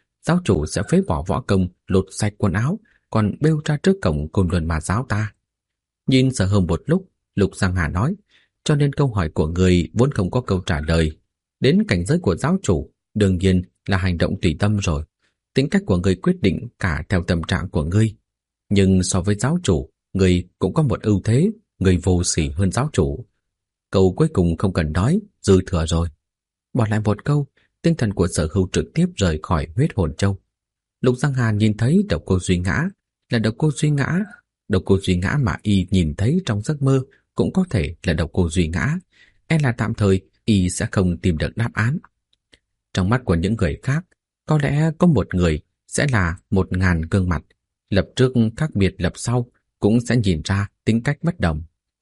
[SPEAKER 1] chủ sẽ phế bỏ võ công, lột sạch quần áo, còn bêu ra trước cổng Côn Luân Ma giáo ta. Nhìn Sở Hưu một lúc, Lục Giang Hà nói: cho nên câu hỏi của người vốn không có câu trả lời. Đến cảnh giới của giáo chủ, đương nhiên là hành động tùy tâm rồi. Tính cách của người quyết định cả theo tâm trạng của ngươi. Nhưng so với giáo chủ, người cũng có một ưu thế, người vô sỉ hơn giáo chủ. Câu cuối cùng không cần nói, dư thừa rồi. Bỏ lại một câu, tinh thần của Sở Hưu trực tiếp rời khỏi huyết hồn châu. Lục Giang Hà nhìn thấy Độc Cô Duy Ngã là Độc Cô Duy Ngã. Độc Cô Duy Ngã mà y nhìn thấy trong giấc mơ cũng có thể là Độc Cô Duy Ngã. E là tạm thời y sẽ không tìm được đáp án. Trong mắt của những người khác, có lẽ có một người sẽ là 1000 gương mặt, lập trước khác biệt lập sau cũng sẽ nhìn ra tính cách bất đồng.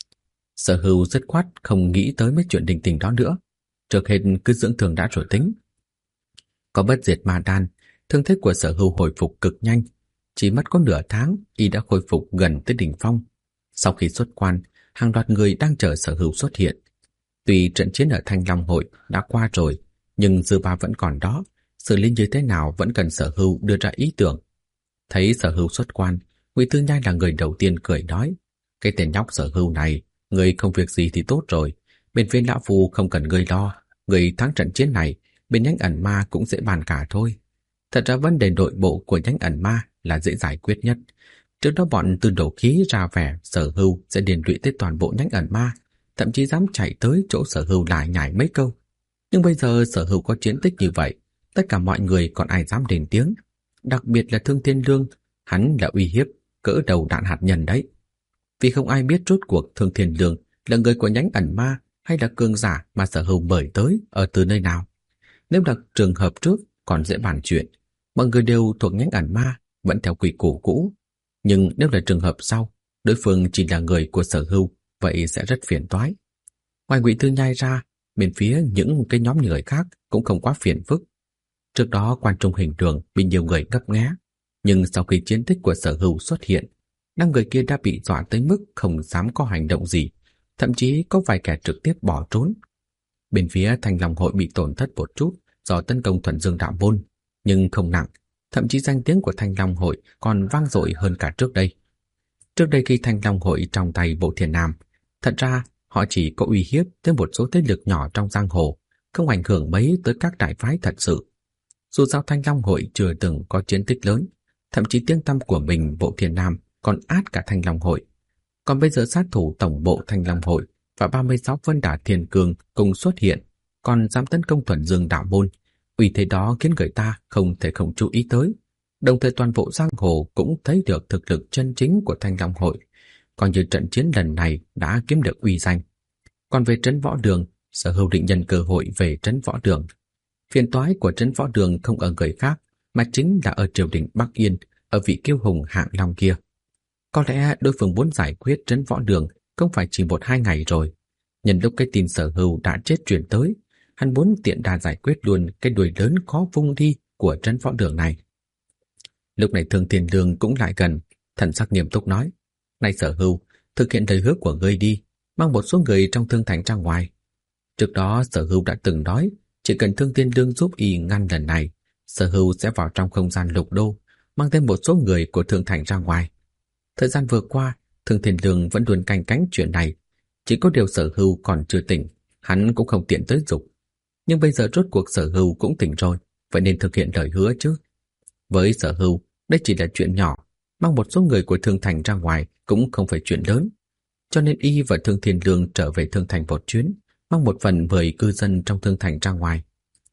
[SPEAKER 1] Sở Hưu dứt khoát không nghĩ tới mấy chuyện đình tình đó nữa, trước hết cứ dưỡng thương đã rồi tính. Có bất diệt ma đan, thương thế của Sở Hưu hồi phục cực nhanh, chỉ mất có nửa tháng y đã khôi phục gần tới đỉnh phong. Sau khi xuất quan, hàng loạt người đang chờ Sở Hưu xuất hiện. Tuy trận chiến ở Thanh Long hội đã qua rồi, nhưng dư ba vẫn còn đó, xử lý như thế nào vẫn cần Sở Hưu đưa ra ý tưởng. Thấy Sở Hưu xuất quan, Ngụy Tư Nhai là người đầu tiên cười nói: cái tên nhóc Sở Hưu này Người không việc gì thì tốt rồi. Bên phía lão phu không cần người lo. Người thắng trận chiến này, bên nhánh ẩn ma cũng dễ bàn cả thôi. Thật ra vấn đề nội bộ của nhánh ẩn ma là dễ giải quyết nhất. Trước đó bọn Tư Đồ Khí ra vẻ Sở Hưu sẽ liên lụy tới toàn bộ nhánh ẩn ma, thậm chí dám chạy tới chỗ Sở Hưu lại nhảy mấy câu. Nhưng bây giờ Sở Hưu có chiến tích như vậy, tất cả mọi người còn ai dám đền tiếng. Đặc biệt là Thương Thiên Lương, hắn là uy hiếp cỡ đầu đạn hạt nhân đấy. Vì không ai biết rốt cuộc Thương Thiên Lương là người của nhánh ẩn ma hay là cường giả mà Sở Hưu mời tới ở từ nơi nào. Nếu là trường hợp trước còn dễ bàn chuyện, mọi người đều thuộc nhánh ẩn ma, vẫn theo quy củ cũ. Nhưng nếu là trường hợp sau, đối phương chỉ là người của Sở Hưu, vậy sẽ rất phiền toái. Ngoài Ngụy Tư Nhai ra, bên phía những cái nhóm người khác cũng không quá phiền phức. Trước đó Quan Trung Hình Đường bị nhiều người ngấp nghé, nhưng sau khi chiến tích của Sở Hưu xuất hiện, 5 người kia đã bị dọa tới mức không dám có hành động gì, thậm chí có vài kẻ trực tiếp bỏ trốn. Bên phía Thanh Long Hội bị tổn thất một chút do tấn công Thuần Dương Đạo Môn, nhưng không nặng, thậm chí danh tiếng của Thanh Long Hội còn vang dội hơn cả trước đây. Trước đây khi Thanh Long Hội trong tay Bộ Thiền Nam, thật ra họ chỉ có uy hiếp tới một số thế lực nhỏ trong giang hồ, không ảnh hưởng mấy tới các đại phái thật sự. Dù sao Thanh Long Hội chưa từng có chiến tích lớn, thậm chí tiếng tăm của mình Bộ Thiền Nam còn át cả Thanh Long Hội. Còn bây giờ sát thủ tổng bộ Thanh Long Hội và 36 Vân Đả Thiên Cương cùng xuất hiện, còn dám tấn công Thuần Dương Đạo Môn, uy thế đó khiến người ta không thể không chú ý tới. Đồng thời toàn bộ giang hồ cũng thấy được thực lực chân chính của Thanh Long Hội, coi như trận chiến lần này đã kiếm được uy danh. Còn về Trấn Võ Đường, Sở Hưu định nhân cơ hội về Trấn Võ Đường. Phiền toái của Trấn Võ Đường không ở người khác, mà chính là ở triều đình Bắc Yên, ở vị kiêu hùng hạng long kia. Có lẽ đối phương muốn giải quyết Trấn Võ Đường không phải chỉ 1-2 ngày rồi. Nhân lúc cái tin Sở Hưu đã chết truyền tới, hắn muốn tiện đà giải quyết luôn cái đuôi lớn khó vung đi của Trấn Võ Đường này. Lúc này Thương Thiên Lương cũng lại gần, thần sắc nghiêm túc nói: "Này Sở Hưu, thực hiện lời hứa của ngươi đi, mang một số người trong Thương Thành ra ngoài." Trước đó Sở Hưu đã từng nói, chỉ cần Thương Thiên Lương giúp y ngăn lần này, Sở Hưu sẽ vào trong không gian lục đô, mang thêm một số người của Thương Thành ra ngoài. Thời gian vừa qua, Thương Thiên Lương vẫn luôn canh cánh chuyện này, chỉ có điều Sở Hưu còn chưa tỉnh, hắn cũng không tiện tới dục. Nhưng bây giờ rốt cuộc Sở Hưu cũng tỉnh rồi, vậy nên thực hiện lời hứa chứ. Với Sở Hưu, đây chỉ là chuyện nhỏ, mang một số người của Thương Thành ra ngoài cũng không phải chuyện lớn. Cho nên y và Thương Thiên Lương trở về Thương Thành một chuyến, mang 1/10 cư dân trong Thương Thành ra ngoài.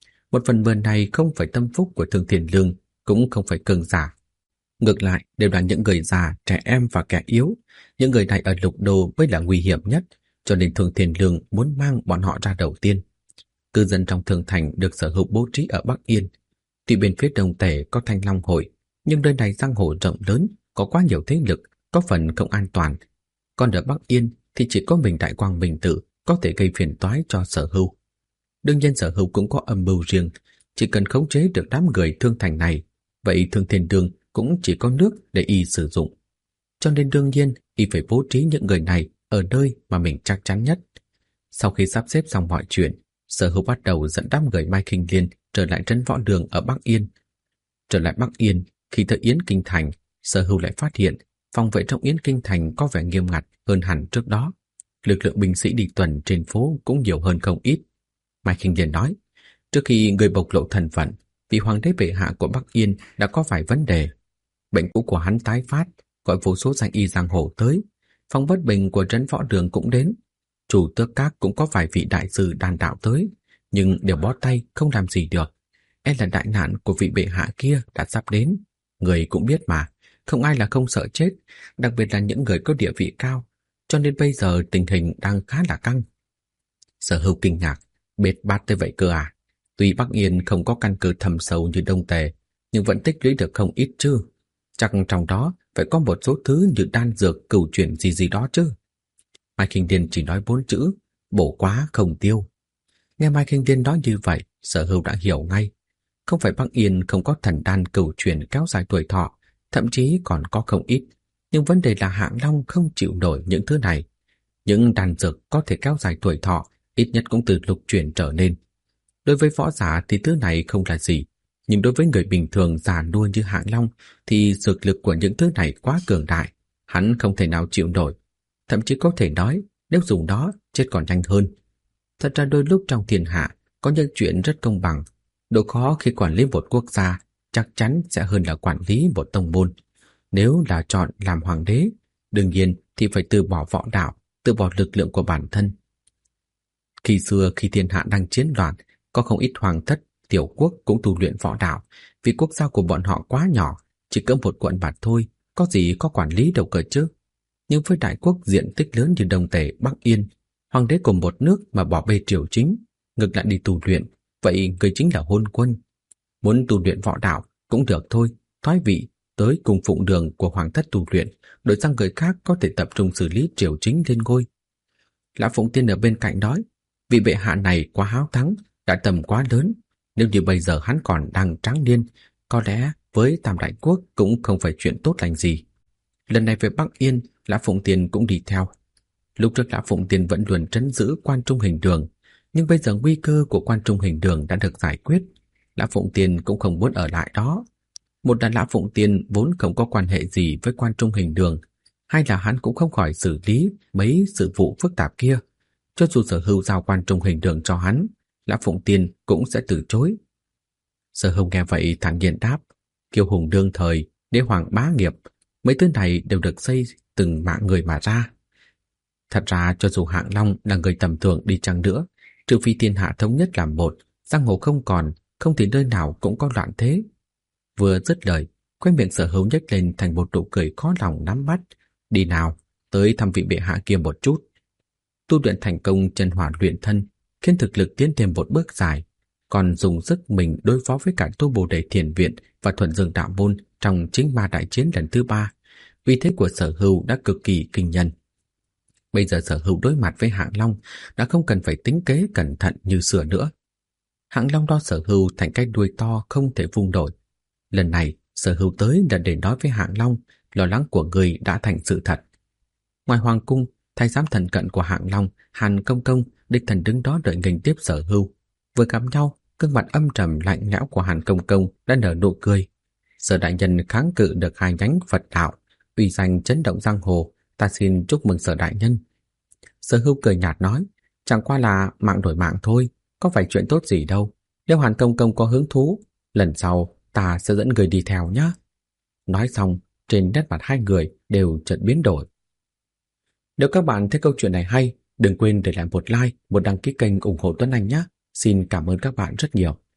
[SPEAKER 1] 1/10 này không phải tâm phúc của Thương Thiên Lương, cũng không phải cường giả. Ngược lại, đều là những người già, trẻ em và kẻ yếu. Những người này ở lục đô mới là nguy hiểm nhất, cho nên Thương Thiên Lương muốn mang bọn họ ra đầu tiên. Cư dân trong Thương Thành được Sở Hữu bố trí ở Bắc Yên. Tuy bên phía Đông Tề có Thanh Long Hội, nhưng nơi này giang hồ rộng lớn, có quá nhiều thế lực, có phần không an toàn. Còn ở Bắc Yên thì chỉ có mình Đại Quang Minh Tử có thể gây phiền toái cho Sở Hữu. Đương nhiên Sở Hữu cũng có âm mưu riêng, chỉ cần khống chế được đám người Thương Thành này, vậy Thương Thiên Lương cũng chỉ có nước để y sử dụng. Cho nên đương nhiên y phải bố trí những người này ở nơi mà mình chắc chắn nhất. Sau khi sắp xếp xong mọi chuyện, Sở Hữu bắt đầu dẫn đám người Mai Khinh Liên trở lại Trấn Võ Đường ở Bắc Yên. Trở lại Bắc Yên, khi tới Yến Kinh Thành, Sở Hữu lại phát hiện phòng vệ trong Yến Kinh Thành có vẻ nghiêm ngặt hơn hẳn trước đó. Lực lượng binh sĩ đi tuần trên phố cũng nhiều hơn không ít. Mai Khinh Liên nói, trước khi người bộc lộ thân phận, vị hoàng đế bệ hạ của Bắc Yên đã có vài vấn đề. Bệnh cũ của hắn tái phát, gọi vô số danh y giang hồ tới. Phong bất bình của Trấn Võ Đường cũng đến. Chủ tước các cũng có vài vị đại sư đàn đạo tới, nhưng đều bó tay không làm gì được. E là đại nạn của vị bệ hạ kia đã sắp đến. Người cũng biết mà, không ai là không sợ chết, đặc biệt là những người có địa vị cao, cho nên bây giờ tình hình đang khá là căng. Sở Hữu kinh ngạc, bết bát tới vậy cơ à? Tuy Bắc Yên không có căn cứ thâm sâu như Đông Tề, nhưng vẫn tích lũy được không ít chứ. Chắc trong đó phải có một số thứ như đan dược cửu chuyển gì gì đó chứ. Mai Khinh Liên chỉ nói 4 chữ, bổ quá không tiêu. Nghe Mai Khinh Liên nói như vậy, Sở Hữu đã hiểu ngay. Không phải Bắc Yên không có thần đan cửu chuyển kéo dài tuổi thọ, thậm chí còn có không ít. Nhưng vấn đề là Hạng Long không chịu nổi những thứ này. Những đan dược có thể kéo dài tuổi thọ, ít nhất cũng từ lục chuyển trở lên. Đối với võ giả thì thứ này không là gì, nhưng đối với người bình thường già nua như Hạng Long thì dược lực của những thứ này quá cường đại, hắn không thể nào chịu nổi. Thậm chí có thể nói, Nếu dùng đó, chết còn nhanh hơn. Thật ra đôi lúc trong thiên hạ có những chuyện rất công bằng. Độ khó khi quản lý một quốc gia chắc chắn sẽ hơn là quản lý một tông môn. Nếu là chọn làm hoàng đế, đương nhiên thì phải từ bỏ võ đạo, từ bỏ lực lượng của bản thân. Khi xưa khi thiên hạ đang chiến loạn, có không ít hoàng thất, tiểu quốc cũng tu luyện võ đạo, vì quốc gia của bọn họ quá nhỏ, chỉ cỡ một quận bạt thôi, có gì có quản lý đâu cơ chứ. Nhưng với đại quốc diện tích lớn như Đông Tề, Bắc Yên, hoàng đế của một nước mà bỏ bê triều chính, ngược lại đi tu luyện, vậy người chính là hôn quân. Muốn tu luyện võ đạo cũng được thôi, thoái vị tới cùng phụng đường của hoàng thất tu luyện, đổi sang người khác có thể tập trung xử lý triều chính lên ngôi. Lã Phụng Tiên ở bên cạnh nói, vị bệ hạ này quá háo thắng, đã tầm quá lớn. Nếu như bây giờ hắn còn đang tráng niên, có lẽ với Tam Đại Quốc cũng không phải chuyện tốt lành gì. Lần này về Bắc Yên, Lã Phụng Tiên cũng đi theo. Lúc trước Lã Phụng Tiên vẫn luôn trấn giữ Quan Trung Hình Đường, nhưng bây giờ nguy cơ của Quan Trung Hình Đường đã được giải quyết. Lã Phụng Tiên cũng không muốn ở lại đó. Một là Lã Phụng Tiên vốn không có quan hệ gì với Quan Trung Hình Đường, hai là hắn cũng không khỏi xử lý mấy sự vụ phức tạp kia. Cho dù Sở Hưu giao Quan Trung Hình Đường cho hắn, Lã Phụng Tiên cũng sẽ từ chối. Sở Hưu nghe vậy thản nhiên đáp, kiêu hùng đương thời, đế hoàng bá nghiệp, mấy thứ này đều được xây từng mạng người mà ra. Thật ra cho dù Hạng Long là người tầm thường đi chăng nữa, trừ phi thiên hạ thống nhất làm một, giang hồ không còn, không thì nơi nào cũng có loạn thế. Vừa dứt lời, khóe miệng Sở Hưu nhếch lên thành một nụ cười khó lòng nắm bắt. Đi nào, tới thăm vị bệ hạ kia một chút. Tu luyện thành công chân hỏa luyện thân, khiến thực lực tiến thêm một bước dài, còn dùng sức mình đối phó với cả Tu Bồ Đề Thiền Viện và Thuần Dương Đạo Môn trong chính ma đại chiến lần thứ 3. Uy thế của Sở Hưu đã cực kỳ kinh nhân. Bây giờ Sở Hưu đối mặt với Hạng Long đã không cần phải tính kế cẩn thận như xưa nữa. Hạng Long đo Sở Hưu thành cái đuôi to không thể vung đổi. Lần này Sở Hưu tới là để nói với Hạng Long, lo lắng của người đã thành sự thật. Ngoài hoàng cung, thái giám thần cận của Hạng Long, Hàn Công Công đích thần đứng đó đợi nghênh tiếp Sở Hưu. Vừa gặp nhau, gương mặt âm trầm lạnh lẽo của Hàn Công Công đã nở nụ cười. Sở đại nhân kháng cự được 2 nhánh Phật đạo, uy danh chấn động giang hồ, ta xin chúc mừng Sở đại nhân. Sở Hưu cười nhạt nói, chẳng qua là mạng đổi mạng thôi, có phải chuyện tốt gì đâu. Nếu Hàn Công Công có hứng thú, lần sau ta sẽ dẫn người đi theo nhé. Nói xong, trên nét mặt hai người đều chợt biến đổi. Nếu các bạn thấy câu chuyện này hay, đừng quên để lại một like, một đăng ký kênh ủng hộ Tuấn Anh nhé. Xin cảm ơn các bạn rất nhiều.